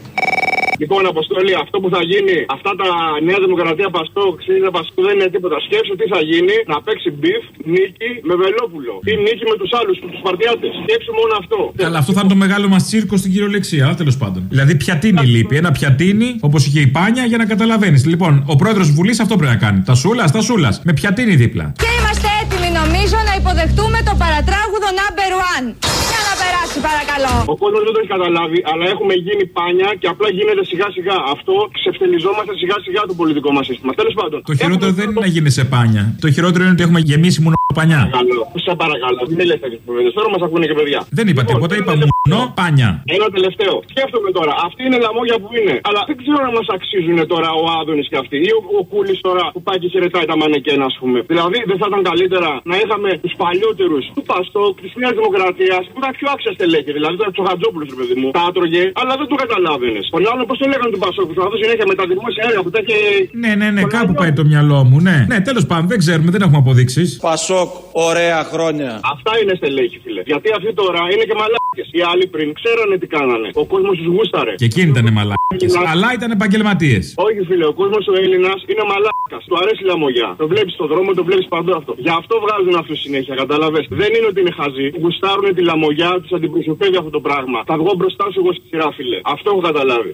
Λοιπόν, Αποστόλη, αυτό που θα γίνει, αυτά τα Νέα Δημοκρατία Παστόκ, ΣΥΡΙΖΑ Παστόκ δεν είναι τίποτα. Σκέψου τι θα γίνει, να παίξει μπιφ, νίκη με Βελόπουλο. Ή νίκη με τους άλλους, τους Σπαρτιάτες. Σκέψου μόνο αυτό. Καλά, αυτό θα είναι το μεγάλο μας τσίρκο στην κυριολεξία, τέλος πάντων. Δηλαδή, πιατίνι λείπει. Ένα πιατίνι, όπως είχε η Πάνια, για να καταλαβαίνεις. Λοιπόν, ο πρόεδρος Βουλής αυτό πρέπει να κάνει. Τα σούλα, τα σούλα. Με πιατίνι δίπλα. Και είμαστε έτοιμοι, νομίζω, να υποδεχτούμε το παρατράγουδο number one. Για να περάσει, παρακαλώ. Ο κόσμος δεν το έχει καταλάβει, αλλά έχουμε γίνει Πάνια και απλά γίνεται σιγά σιγά. Αυτό ξεφτελιζόμαστε σιγά σιγά το πολιτικό μας σύστημα. Τέλος πάντων. Το χειρότερο δεν είναι να γίνει σε Πάνια. Το χειρότερο είναι ότι έχουμε γεμίσει μόνο πανιά. Παρακαλώ. Σε παρακαλώ. Μην λέτε τέτοιες κουβέντες. Τώρα μας ακούνε και παιδιά. Δεν είπα τίποτα, είπα μου γαμνό πάνια. Ένα τελευταίο. Σκέφτομαι τώρα, αυτή είναι λαμόγια που είναι. Αλλά δεν ξέρω αν μα αξίζουν τώρα ο Άδωνης και αυτοί. Ή ο, ο Κούλης τώρα που πάει και χαιρετάει τα μανεκένα, α πούμε. Δηλαδή δεν θα ήταν καλύτερα να είχαμε του παλιότερου του Παστόκ, τη Νέα Δημοκρατία που ήταν πιο άξια στελέχη. Δηλαδή τώρα του Χατζόπουλου, ρε παιδί μου. Τα άτρωγε, αλλά δεν το καταλάβαινε. Τον άλλο πώ το λέγανε του Παστόκ, που θα δώσει συνέχεια με τα δημόσια έργα που τα είχε. Ναι, ναι, ναι, κάπου πάει το μυαλό μου, ναι. Ναι, τέλος πάντων, δεν ξέρουμε, δεν έχουμε αποδείξεις. Πασόκ, ωραία χρόνια. Αυτά είναι στελέχη, φίλε. Γιατί αυτοί τώρα είναι και μαλάκες. Οι άλλοι πριν ξέρανε τι κάνανε. Ο κόσμος τους γούσταρε. Και εκείνοι ήταν μαλάκες. Αλλά ήταν επαγγελματίες. Όχι, φίλε, ο κόσμος ο Έλληνας είναι μαλάκας. Του αρέσει η λαμογιά. Το βλέπεις στον δρόμο, το βλέπεις παντού αυτό. Γι' αυτό βγάζουν αυτού συνέχεια, καταλαβες. Δεν είναι ότι είναι χαζοί. Γουστάρουν τη λαμογιά, τους αντιπροσωπεύει αυτό το πράγμα. Θα βγω μπροστά σου εγώ στη σειρά, φίλε. Αυτό έχω καταλάβει.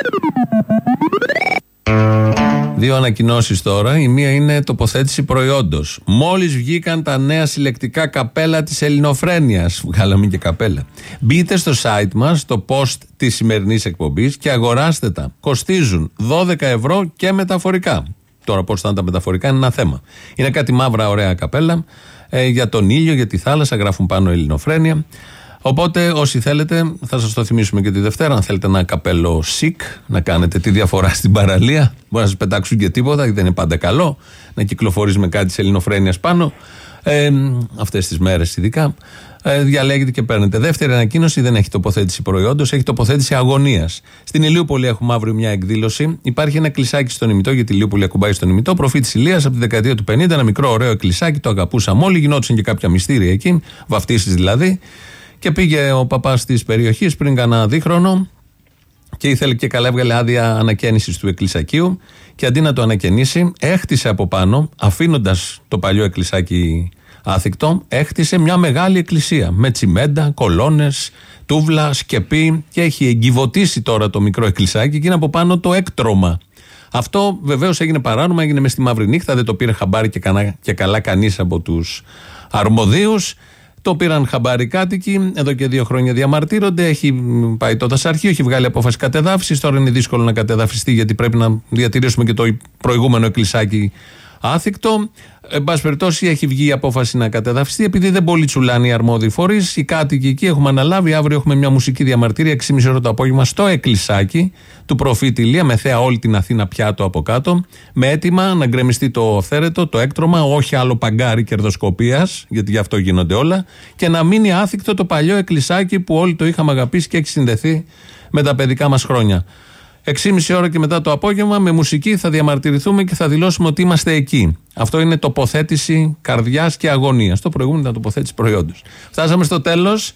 Δύο ανακοινώσεις τώρα. Η μία είναι τοποθέτηση προϊόντος. Μόλις βγήκαν τα νέα συλλεκτικά καπέλα της Ελληνοφρένειας. Βγάλαμε και καπέλα. Μπείτε στο site μας, στο post της σημερινής εκπομπής και αγοράστε τα. Κοστίζουν δώδεκα ευρώ και μεταφορικά. Τώρα πώς θα είναι τα μεταφορικά είναι ένα θέμα. Είναι κάτι μαύρα ωραία καπέλα ε, για τον ήλιο, για τη θάλασσα. Γράφουν πάνω Ελληνοφρένεια. Οπότε όσοι θέλετε, θα σας το θυμίσουμε και τη Δευτέρα. Αν θέλετε ένα καπέλο σικ, να κάνετε τη διαφορά στην παραλία, μπορεί να σας πετάξουν και τίποτα, γιατί δεν είναι πάντα καλό να κυκλοφορείς με κάτι της Ελληνοφρένειας πάνω. Ε, αυτές τις μέρες ειδικά. Ε, διαλέγετε και παίρνετε. Δεύτερη ανακοίνωση, δεν έχει τοποθέτηση προϊόντος, έχει τοποθέτηση αγωνίας. Στην Ηλίουπολη έχουμε αύριο μια εκδήλωση. Υπάρχει ένα εκκλησάκι στον ημιτό, γιατί η Ηλίουπολη ακουμπάει στον ημιτό. Προφήτης Ηλίας από τη δεκαετία του πενήντα, ένα μικρό ωραίο εκκλησάκι, το αγαπούσαμε όλοι. Γινόντουσαν και κάποια μυστήρια εκεί, βαφτίσεις δηλαδή. Και πήγε ο παπάς της περιοχής πριν κανένα δίχρονο και ήθελε και καλά, έβγαλε άδεια ανακαίνησης του εκκλησακίου και αντί να το ανακαινήσει, έχτισε από πάνω, αφήνοντας το παλιό εκκλησάκι άθικτο, έχτισε μια μεγάλη εκκλησία με τσιμέντα, κολόνες, τούβλα, σκεπή και έχει εγκυβωτήσει τώρα το μικρό εκκλησάκι και είναι από πάνω το έκτρωμα. Αυτό βεβαίως έγινε παράνομα, έγινε μες στη μαύρη νύχτα, δεν το πήρε χαμπάρι και, κανά, και καλά κανείς από τους αρμοδίους. Το πήραν χαμπάρι κάτοικοι, εδώ και δύο χρόνια διαμαρτύρονται. Έχει πάει το δασαρχείο, έχει βγάλει απόφαση κατεδάφισης. Τώρα είναι δύσκολο να κατεδαφιστεί, γιατί πρέπει να διατηρήσουμε και το προηγούμενο εκκλησάκι άθικτο. Εν πάση περιπτώσει, έχει βγει η απόφαση να κατεδαφιστεί, επειδή δεν πολύ τσουλάνε οι αρμόδιοι φορείς. Οι κάτοικοι εκεί έχουμε αναλάβει. Αύριο έχουμε μια μουσική διαμαρτύρια, έξι και μισή ώρα το απόγευμα, στο εκκλησάκι του προφήτη Ηλία, με θέα όλη την Αθήνα πιάτο από κάτω, με έτοιμα να γκρεμιστεί το θέρετο, το έκτρωμα, όχι άλλο παγκάρι κερδοσκοπίας, γιατί γι' αυτό γίνονται όλα, και να μείνει άθικτο το παλιό εκκλησάκι που όλοι το είχαμε αγαπήσει και έχει συνδεθεί με τα παιδικά μας χρόνια. έξι και μισή ώρα και μετά το απόγευμα με μουσική θα διαμαρτυρηθούμε και θα δηλώσουμε ότι είμαστε εκεί. Αυτό είναι τοποθέτηση καρδιάς και αγωνίας. Το προηγούμενο ήταν τοποθέτηση προϊόντος. Φτάσαμε στο τέλος.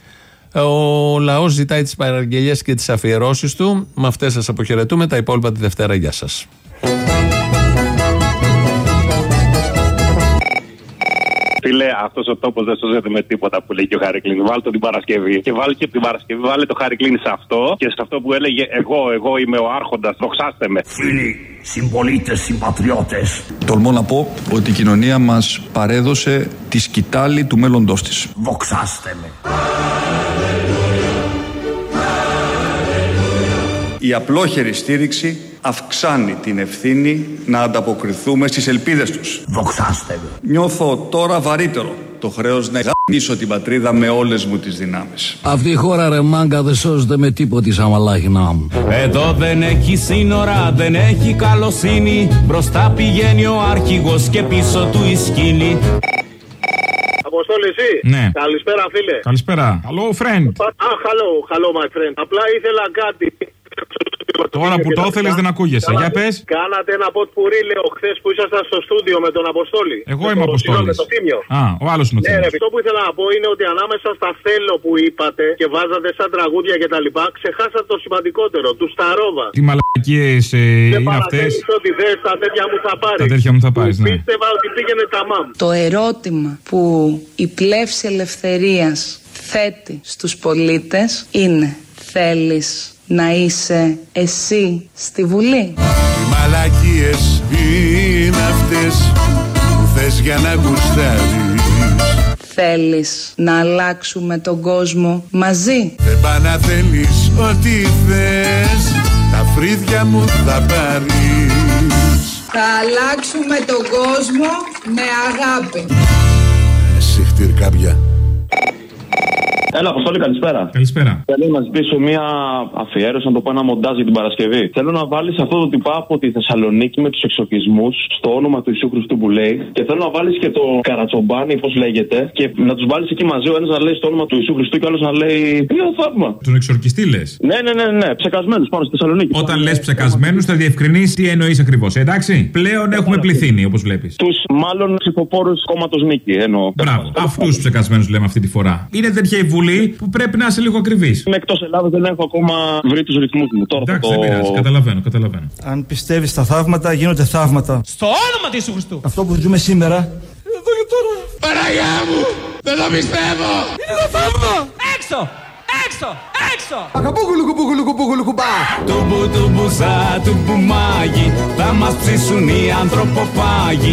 Ο λαός ζητάει τις παραγγελίες και τις αφιερώσεις του. Με αυτές σας αποχαιρετούμε. Τα υπόλοιπα τη Δευτέρα. Γεια σας. Φίλε, αυτός ο τόπος δεν σώζεται με τίποτα που λέει και ο Χαρικλίνης. Βάλτε το την Παρασκευή. Και βάλε και την Παρασκευή, βάλε το Χαρικλίνη σε αυτό και σε αυτό που έλεγε εγώ, εγώ είμαι ο Άρχοντας. Δοξάστε με. Φίλοι, συμπολίτες, συμπατριώτες. Τολμώ να πω ότι η κοινωνία μας παρέδωσε τη σκητάλη του μέλλοντός της. Δοξάστε με. Η απλόχερη στήριξη αυξάνει την ευθύνη να ανταποκριθούμε στις ελπίδες τους. Δοξάστε με. Νιώθω τώρα βαρύτερο το χρέος να γαμίσω την πατρίδα με όλες μου τις δυνάμεις. Αυτή η χώρα, ρε μάγκα, δεν σώζεται με τίποτη σαν μαλάχινά μου. Εδώ δεν έχει σύνορα, δεν έχει καλοσύνη. Μπροστά πηγαίνει ο άρχηγος και πίσω του η σκήνη. Αποστόλη, εσύ. Ναι. Καλησπέρα, φίλε. Καλησπέρα. Hello, friend. Α, hello, hello, my friend. Απλά ήθελα κάτι. Τώρα που το ήθελες δεν ακούγεσαι. Για πες. Κάνατε ένα ποτ πουρί, λέω, χθες που ήσασταν στο στούντιο με τον Αποστόλη. Εγώ είμαι Αποστόλης. Με το Θήμιο. Α, ο άλλος είναι ο Θήμιος. Ναι, ρε, αυτό που ήθελα να πω είναι ότι ανάμεσα στα θέλω που είπατε και βάζατε σαν τραγούδια κτλ. Ξεχάσατε το σημαντικότερο, του Σταρόβα. Τι μαλακίες ε, είναι αυτές. Ότι δε, τα τέτοια μου θα πάρεις. Τα τέτοια μου θα πάρεις, ναι. Πίστευα ότι πήγαινε τα μάμ. Το ερώτημα που η πλεύση ελευθερίας θέτει στους πολίτες είναι: θέλεις να είσαι εσύ στη Βουλή? Οι μαλακίες είναι αυτές που θες για να γουστάρεις. Θέλεις να αλλάξουμε τον κόσμο μαζί? Δεν πά να θέλεις ό,τι θες, τα φρύδια μου θα πάρεις. Θα αλλάξουμε τον κόσμο με αγάπη. Εσύ χτυρκάπια. Έλα, Αποστόλη, καλησπέρα. Καλησπέρα. Θέλω να ζητήσω μια αφιέρωση, να το πω ένα μοντάζ για την Παρασκευή. Θέλω να βάλει αυτό το τυπά από τη Θεσσαλονίκη με του εξορκισμού στο όνομα του Ιησού Χριστού που λέει. Και θέλω να βάλει και το Καρατσομπάνι, πώ λέγεται, και να του βάλει εκεί μαζί, ο ένα να λέει στο όνομα του Ιησού Χριστού και ο άλλο να λέει. Τι θαύμα. Τον εξορκιστή λε. Ναι, ναι, ναι, ναι. Ψεκασμένου πάνω στη Θεσσαλονίκη. Όταν λε ψεκασμένου, θα διευκρινίσει τι εννοεί ακριβώ. Εντάξει. Πλέον έχουμε πληθύνει, όπω βλέπει. Του μάλλον ψηφοφόρου κόμματο Νίκη εννοώ. Μπράβο. Αυτού του ψεκασμένου λέμε αυτή τη φορά. Είναι τέτοια η Βουλή που πρέπει να είσαι λίγο ακριβή. Είμαι εκτός Ελλάδας, δεν έχω ακόμα βρει τους ρυθμούς μου. Τώρα εντάξει, το... δεν πειράζει. Καταλαβαίνω, καταλαβαίνω. Αν πιστεύεις στα θαύματα, γίνονται θαύματα. Στο όνομα του Ιησού Χριστού. Αυτό που ζούμε σήμερα. Εδώ και τώρα. Παναγιά μου! Δεν το πιστεύω! Είναι το θαύμα! Έξω! Έξω! Έξω! Ακαπούκουλου κουπούκουλου κουπούκουλου κουμπά! Τουμπου τουμπουζά, τουμπουμάγι, θα μας ψήσουν οι ανθρωποφάγοι.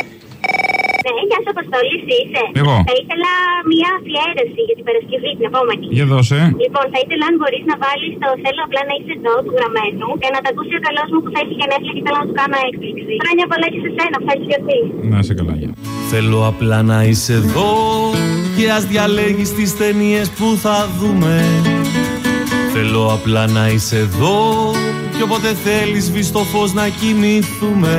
Ναι, γεια σου, Αποστόλη, είσαι. Εγώ. Θα ήθελα μια αφιέρωση για την Παρασκευή, την επόμενη. Για δώσε. Λοιπόν, θα ήθελα αν μπορείς να βάλεις το θέλω απλά να είσαι εδώ του γραμμένου και να τα ακούσει ο καλός μου που θα έχει γενέθλια και θέλω να του κάνω έκπληξη. Χρόνια πολλά και σε σένα, ευχαριστώ πολύ. Να είσαι καλά, γεια. Θέλω απλά να είσαι εδώ και ας διαλέγεις τις ταινίες που θα δούμε. Θέλω απλά να είσαι εδώ και όποτε θέλεις βεις το φως να κοιμηθούμε.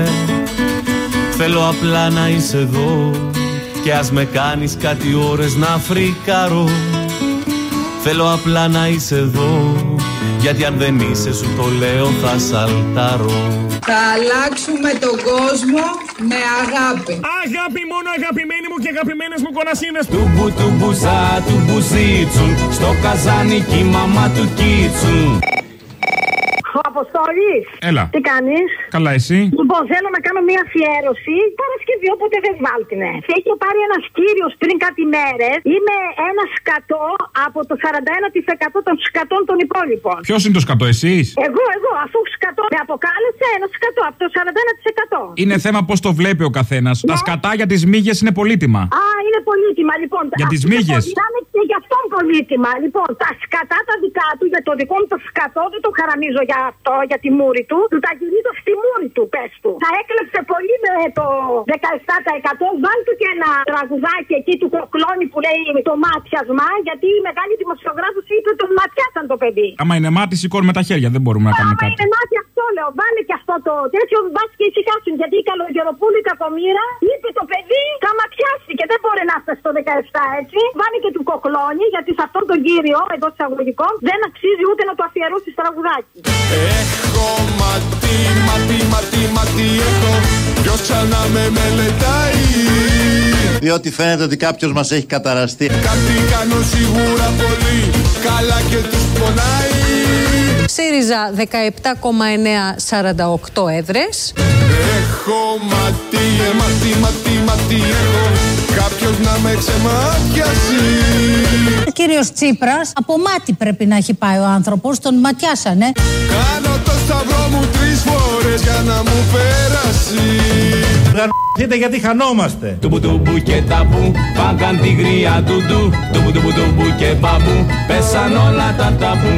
Θέλω απλά να είσαι εδώ και ας με κάνεις κάτι ώρες να φρικάρω. Θέλω απλά να είσαι εδώ, γιατί αν δεν είσαι σου το λέω θα σαλτάρω. Θα αλλάξουμε τον κόσμο με αγάπη. Αγάπη μόνο αγαπημένοι μου και αγαπημένες μου κονασίνες. Τουμπου τουμπουζά του μπουζίτσουν, στο καζάνικι μαμά του κίτσουν. Αποστόλης. Έλα. Τι κάνεις? Καλά, εσύ. Λοιπόν, θέλω να κάνω μια αφιέρωση. Παρασκευή, όποτε δεν βάλτινε. Έχει πάρει ένας κύριος πριν κάτι μέρες. Είμαι ένα σκατό από το σαράντα ένα τοις εκατό των σκατών των υπόλοιπων. Ποιος είναι το σκατό, εσείς? Εγώ, εγώ, αφού σκατό. Με αποκάλεσε ένα σκατό από το σαράντα ένα τοις εκατό. Είναι θέμα πώς το βλέπει ο καθένας. Ναι. Τα σκατά για τις μύγες είναι πολύτιμα. Α, είναι πολύτιμα, λοιπόν. Για τις μύγες. Είναι και γι' αυτόν πολύτιμα. Λοιπόν, τα σκατά τα δικά του, για το δικό μου το σκατό, δεν το χαραμίζω για αυτό, για τη μούρη του, του τα γυρίζω στη μούρη του, πες του. Θα έκλεψε πολύ με το δεκαεπτά τοις εκατό. Βάλ του και ένα τραγουδάκι εκεί του κοκλώνει που λέει το μάτιασμα, γιατί η μεγάλη δημοσιογράφος είπε ότι τον ματιάσαν το παιδί. Άμα είναι μάτι, σηκώνουμε τα χέρια, δεν μπορούμε να κάνουμε κάτι. Άμα είναι μάτι, αυτό λέω. Βάλε και αυτό το τέτοιο, βάζει και ησυχάσουν. Γιατί η Καλογεροπούλη Κακομοίρα είπε το παιδί θα ματιάσει και δεν μπορεί να φτάσει στο δεκαεπτά, έτσι. Βάλε και του κοκλώνει, γιατί σε αυτόν τον κύριο εντό εισαγωγικών δεν αξίζει ούτε να το αφιερώσει τραγουδάκι. Έχω ματί, ματί, ματί, ματί έχω. Ποιος ξανά με μελετάει? Διότι φαίνεται ότι κάποιος μας έχει καταραστεί. Κάτι κάνω σίγουρα πολύ καλά και τους πονάει. ΣΥΡΙΖΑ δεκαεπτά κόμμα εννέα σαράντα οκτώ έδρες. Έχω ματί, ματί, ματί, ματί έχω. Κάποιος να με ξεμάτιασει. Ο κύριος Τσίπρας από μάτι πρέπει να έχει πάει ο άνθρωπος, τον ματιάσανε. Κάνω το σταυρό μου τρεις φορές για να μου περάσει. Γαμ***τε γιατί χανόμαστε. Τουμπου τουμπου και ταμπού, φάγκαν τη γρία του ντου. Τουμπου τουμπου τουμπου και μπαμπού, πέσαν όλα τα ταμπού.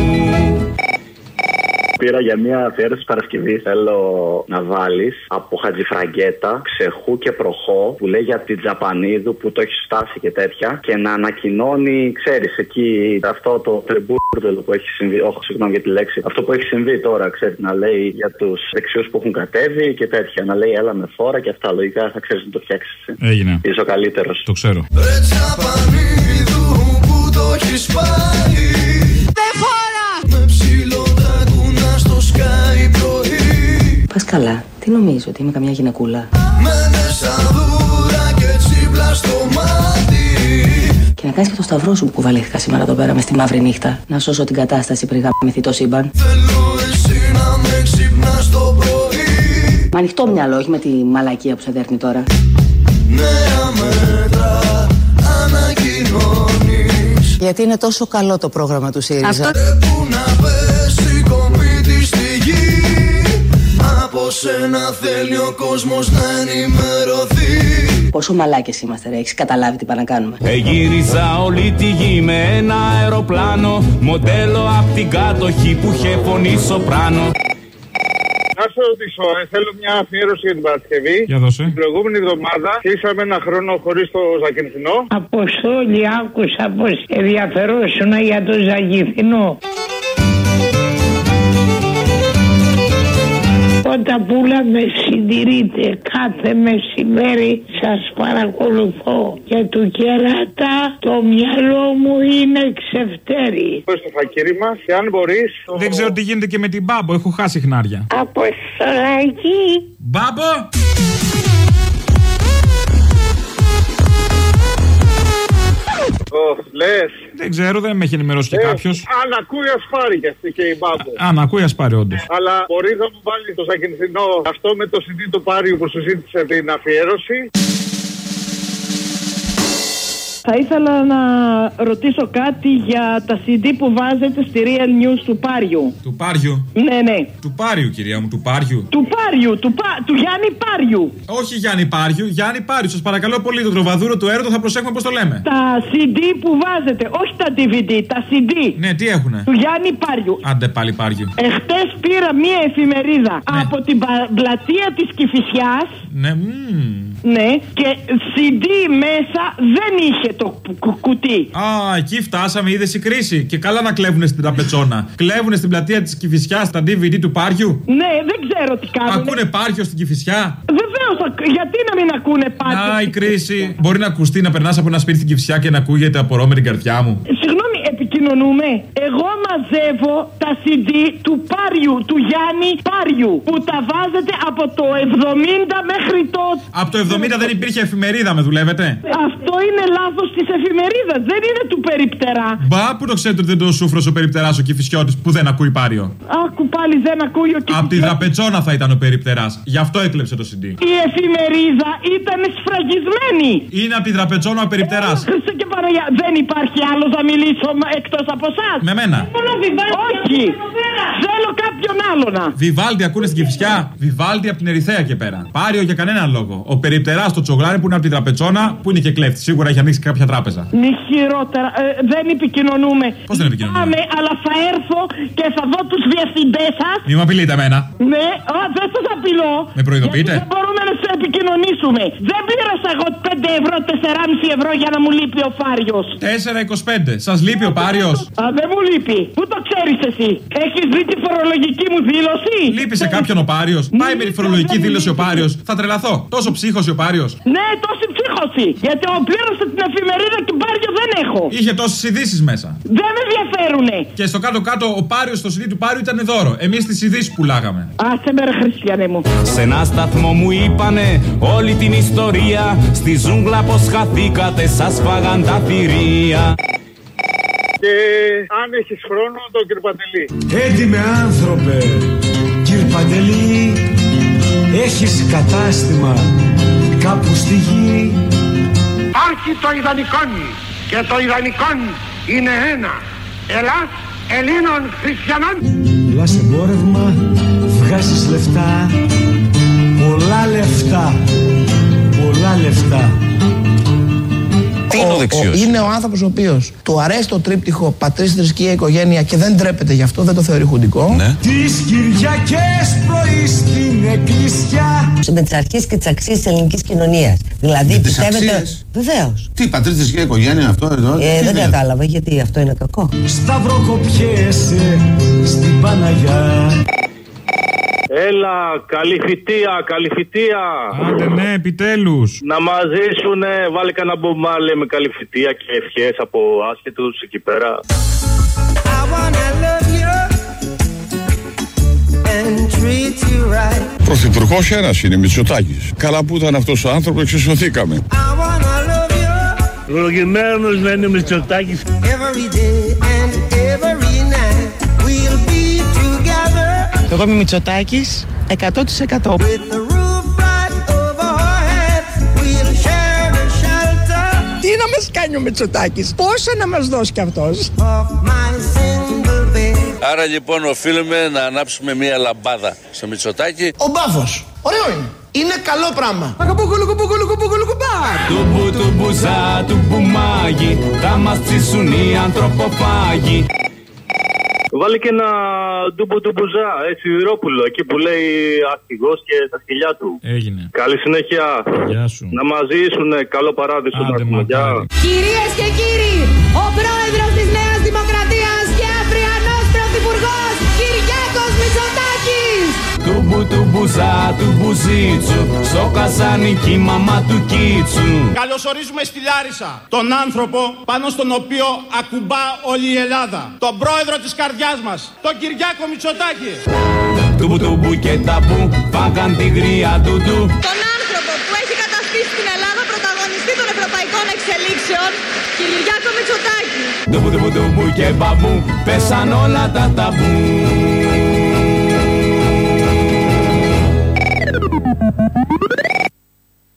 Πήρα για μια αφιέρωση Παρασκευή. Θέλω να βάλεις από Χατζηφραγκέτα, Ξεχού και Προχώ, που λέει για την Τζαπανίδου που το έχει φτάσει και τέτοια, και να ανακοινώνει, ξέρεις, εκεί αυτό το τρεμπούρδελο που έχει συμβεί. Όχι, συγγνώμη για τη λέξη. Αυτό που έχει συμβεί τώρα, ξέρεις, να λέει για τους δεξιούς που έχουν κατέβει και τέτοια. Να λέει έλα με φόρα και αυτά. Λογικά θα ξέρεις να το φτιάξεις. Έγινε. Είσαι ο καλύτερος. Το ξέρω. Ρε Τζαπανίδου που το έχει πάει. Δεν φόρα! Με ψηλό στο Sky πρωί. Πας καλά, τι νομίζω ότι είμαι καμιά γυναικούλα? Μένε σαν δούρα και τσίπλα στο μάτι. Και να κάνεις και το σταυρό σου που κουβαλήθηκα σήμερα εδώ πέρα μες στη μαύρη νύχτα. Να σώσω την κατάσταση πριν γαμηθεί το σύμπαν. Θέλω εσύ να με ξυπνάς το πρωί. Με ανοιχτό μυαλό, όχι με τη μαλακία που σε δέρνει τώρα. Νέα μέτρα ανακοινώνεις. Γιατί είναι τόσο καλό το πρόγραμμα του ΣΥΡΙΖΑ. Αυτό... Που να πέσει κομίτη στη γη. Από σένα θέλει ο κόσμος να ενημερωθεί. Πόσο μαλάκες είμαστε ρε, έχεις καταλάβει τι πάνε να κάνουμε? Εγύριζα όλη τη γη με ένα αεροπλάνο, μοντέλο απ' την κάτοχη που είχε φωνή σοπράνο. Να σε ρωτήσω, ε, θέλω μια αφιέρωση για την Παρασκευή. Για δώσε. Την προηγούμενη εβδομάδα κλείσαμε ένα χρόνο χωρίς το Ζακυνθινό. Αποστόλη, άκουσα πως ενδιαφερόσουνα για το Ζακυνθινό. Όταν πουλα με συντηρείτε, κάθε μεσημέρι σας παρακολουθώ και του κερατά το μυαλό μου είναι ξεφτέρι. Πες το φακύρι μας και αν μπορείς... Το... Δεν ξέρω τι γίνεται και με την Μπάμπο, έχω χάσει χνάρια. Αποστολάκι. Μπάμπο! Oh, λες. Δεν ξέρω, δεν με έχει ενημερώσει και ε, κάποιος. Αν ακούει, ας πάρει και αυτή και η Μπάμπο. Αν ακούει, ας πάρει όντως. Αλλά μπορεί να μου βάλει το Ζακυνθινό αυτό με το σι ντι του Πάριου που σου ζήτησε την αφιέρωση. Θα ήθελα να ρωτήσω κάτι για τα σι ντι που βάζετε στη Real News του Πάριου. Του Πάριου? Ναι, ναι. Του Πάριου, κυρία μου, του Πάριου. Του Πάριου, του, πα... του Γιάννη Πάριου. Όχι Γιάννη Πάριου, Γιάννη Πάριου. Σας παρακαλώ πολύ, το τροβαδούρο του έρωτο θα προσέχουμε πώς το λέμε. Τα σι ντι που βάζετε, όχι τα ντι βι ντι, τα σι ντι. Ναι, τι έχουνε? Του Γιάννη Πάριου. Άντε πάλι Πάριου. Εχθές πήρα μία εφημερίδα ναι. από την πλατεία της Κηφισιάς. Ναι, mm. ναι, και σι ντι μέσα δεν είχε το κου- κουτί. Α, εκεί φτάσαμε, είδες η κρίση. Και καλά να κλέβουνε στην τραπετσόνα. Κλέβουνε στην πλατεία της Κηφισιάς τα ντι βι ντι του Πάριου. Ναι, δεν ξέρω τι κάνουν. Ακούνε Πάριο στην Κηφισιά. Βεβαίως, γιατί να μην ακούνε Πάριο. Α, η κρίση. Μπορεί να ακουστεί να περνάς από ένα σπίτι στην Κηφισιά και να ακούγεται απορώ με την καρδιά μου. Συγγνώμη, επικοινωνούμε. Εγώ μαζεύω τα σι ντι του Πάριου, του Γιάννη Πάριου, που τα βάζετε από το εβδομήντα μέχρι το... Από το εβδομήντα δεν υπήρχε εφημερίδα, με δουλεύετε. Αυτό είναι λάθος της εφημερίδας, δεν είναι του Περιπτερά. Μπα, που το ξέρετε ότι δεν το σούφρος ο Περιπτεράς ο Κηφισιώτης που δεν ακούει Πάριο. Άκου πάλι δεν ακούει ο Κηφισιώτης. Απ' τη Δραπετσόνα θα ήταν ο Περιπτεράς. Γι' αυτό έκλεψε το σι ντι. Η εφημερίδα ήταν σφραγισμένη. Είναι απ' τη Δραπετσόνα ο Περιπτεράς. Χριστέ και Παναγιά, δεν υπάρχει άλλος να μιλήσω εκτός από εσάς. Με μένα. Όχι. Θέλω κάποιον άλλον. Βιβάλτι ακούνε στην Κηφισιά. Βιβάλτι από την Ερυθέα και πέρα. Πάριο για κανέναν λόγο. Ο Περιπτεράς το Τσογλάρι που είναι από τη Δραπετσόνα που είναι και κλέφτη. Σίγουρα έχει ανοίξει κάποια τράπεζα. Μη χειρότερα. Ε, δεν επικοινωνούμε. Πώς δεν επικοινωνούμε? Πάμε, αλλά θα έρθω και θα δω τους διευθυντές σας. Μη με απειλείτε εμένα. Ναι, α, δεν σας απειλώ. Με προειδοποιείτε? Δεν μπορούμε να σε επικοινωνήσουμε. Δεν πλήρωσα εγώ πέντε ευρώ, τεσσεράμισι ευρώ για να μου λείπει ο Φάριος. τέσσερα είκοσι πέντε. Σας λείπει ο Πάριος? Α, δεν μου λείπει. Πού το ξέρεις εσύ? Έχεις δει τη φορολογική μου δήλωση? Λείπει σε κάποιον ο Πάριος? Πάει με τη φορολογική δήλωση ο Πάριος. Θα τρελαθώ. Τόσο ψύχωση ο Πάριος. Ναι, τόση ψύχωση. Γιατί ο πλήρωσα την εφημερίδα και Πάριο δεν έχω. Είχε τόσες ειδήσεις μέσα. Δεν με ενδιαφέρουνε. Και στο κάτω-κάτω ο Πάριος στο σι ντι του Πάριου ήταν δώρο. Εμείς τις ειδήσεις πουλάγαμε. Άσε με ρε Χριστιανέ μου. Σε ένα σταθμό μου είπανε όλη την ιστορία. Στη ζούγκλα πως χαθήκατε, σας φάγαν τα θηρία. Και αν έχεις χρόνο, τον κύριο Παντελή. Έντιμε άνθρωπε, κύριε Παντελή, έχεις κατάστημα κάπου στη γη? Υπάρχει το ιδανικόν και το ιδανικόν είναι ένα. Ελλάς Ελλήνων Χριστιανών. Πουλάς εμπόρευμα, βγάζεις λεφτά, πολλά λεφτά, πολλά λεφτά. Ο, ο, είναι ο άνθρωπος ο οποίος του αρέσει το τρίπτυχο πατρίς, θρησκεία, οικογένεια και δεν ντρέπεται γι' αυτό, δεν το θεωρεί χουντικό. Ναι. Τις Κυριακές πρωί στην εκκλησιά. Με τις αρχές και τις αξίες της ελληνικής κοινωνίας. Δηλαδή με πιστεύετε. Βεβαίως. Τι πατρίς, θρησκεία, οικογένεια αυτό εδώ? Ε, δεν κατάλαβα γιατί αυτό είναι κακό. Σταυροκοπιέσαι στην Παναγιά. Έλα, καλή φοιτεία, καλή φοιτεία. Άντε ναι, επιτέλους. Να μας ζήσουνε, βάλε κανένα μπουμάλε με καλή φοιτεία και ευχές από άσχετους εκεί πέρα. Πρωθυπουργός ένας είναι, Μητσοτάκης. Καλά που ήταν αυτός ο άνθρωπος, εξισωθήκαμε. Ευλογημένος να είναι ο Μητσοτάκης. Εγώ είμαι Μητσοτάκης εκατό τοις εκατό. Τι να μας κάνει ο Μητσοτάκης, πόσα να μας δώσει κι αυτός. Άρα λοιπόν οφείλουμε να ανάψουμε μία λαμπάδα στο Μητσοτάκη. Ο μπάφος, ωραίο είναι, είναι καλό πράγμα. Του που του μπουζά του μπουμάγι, θα μας ψήσουν οι ανθρωποφάγοι. Βάλει και ένα ντούμπο του μπουζά, έτσι, Σιδηρόπουλο, εκεί που λέει αρχηγός και τα σκυλιά του. Έγινε. Καλή συνέχεια. Γεια σου. Να μαζί ήσουν καλό παράδεισο. Κυρίες και κύριοι, ο πρόεδρος της Νέας Δημοκρατίας και αυριανός πρωθυπουργός Κυριάκος Μητσοτάκης. Τούμπου του μπουζά του μπουζίτσου, στο καζάνικι μαμά του κίτσου. Καλωσορίζουμε στη Λάρισα τον άνθρωπο πάνω στον οποίο ακουμπά όλη η Ελλάδα. Τον πρόεδρο της καρδιάς μας, τον Κυριάκο Μητσοτάκη. Τούμπου τούμπου και ταμπού, πάγαν τη γρία του του. Τον άνθρωπο που έχει καταστήσει την Ελλάδα πρωταγωνιστή των ευρωπαϊκών εξελίξεων, Κυριάκο Μητσοτάκη. Τούμπου τούμπου τούμπου και μπαμπού, πέσαν όλα τα ταμπού.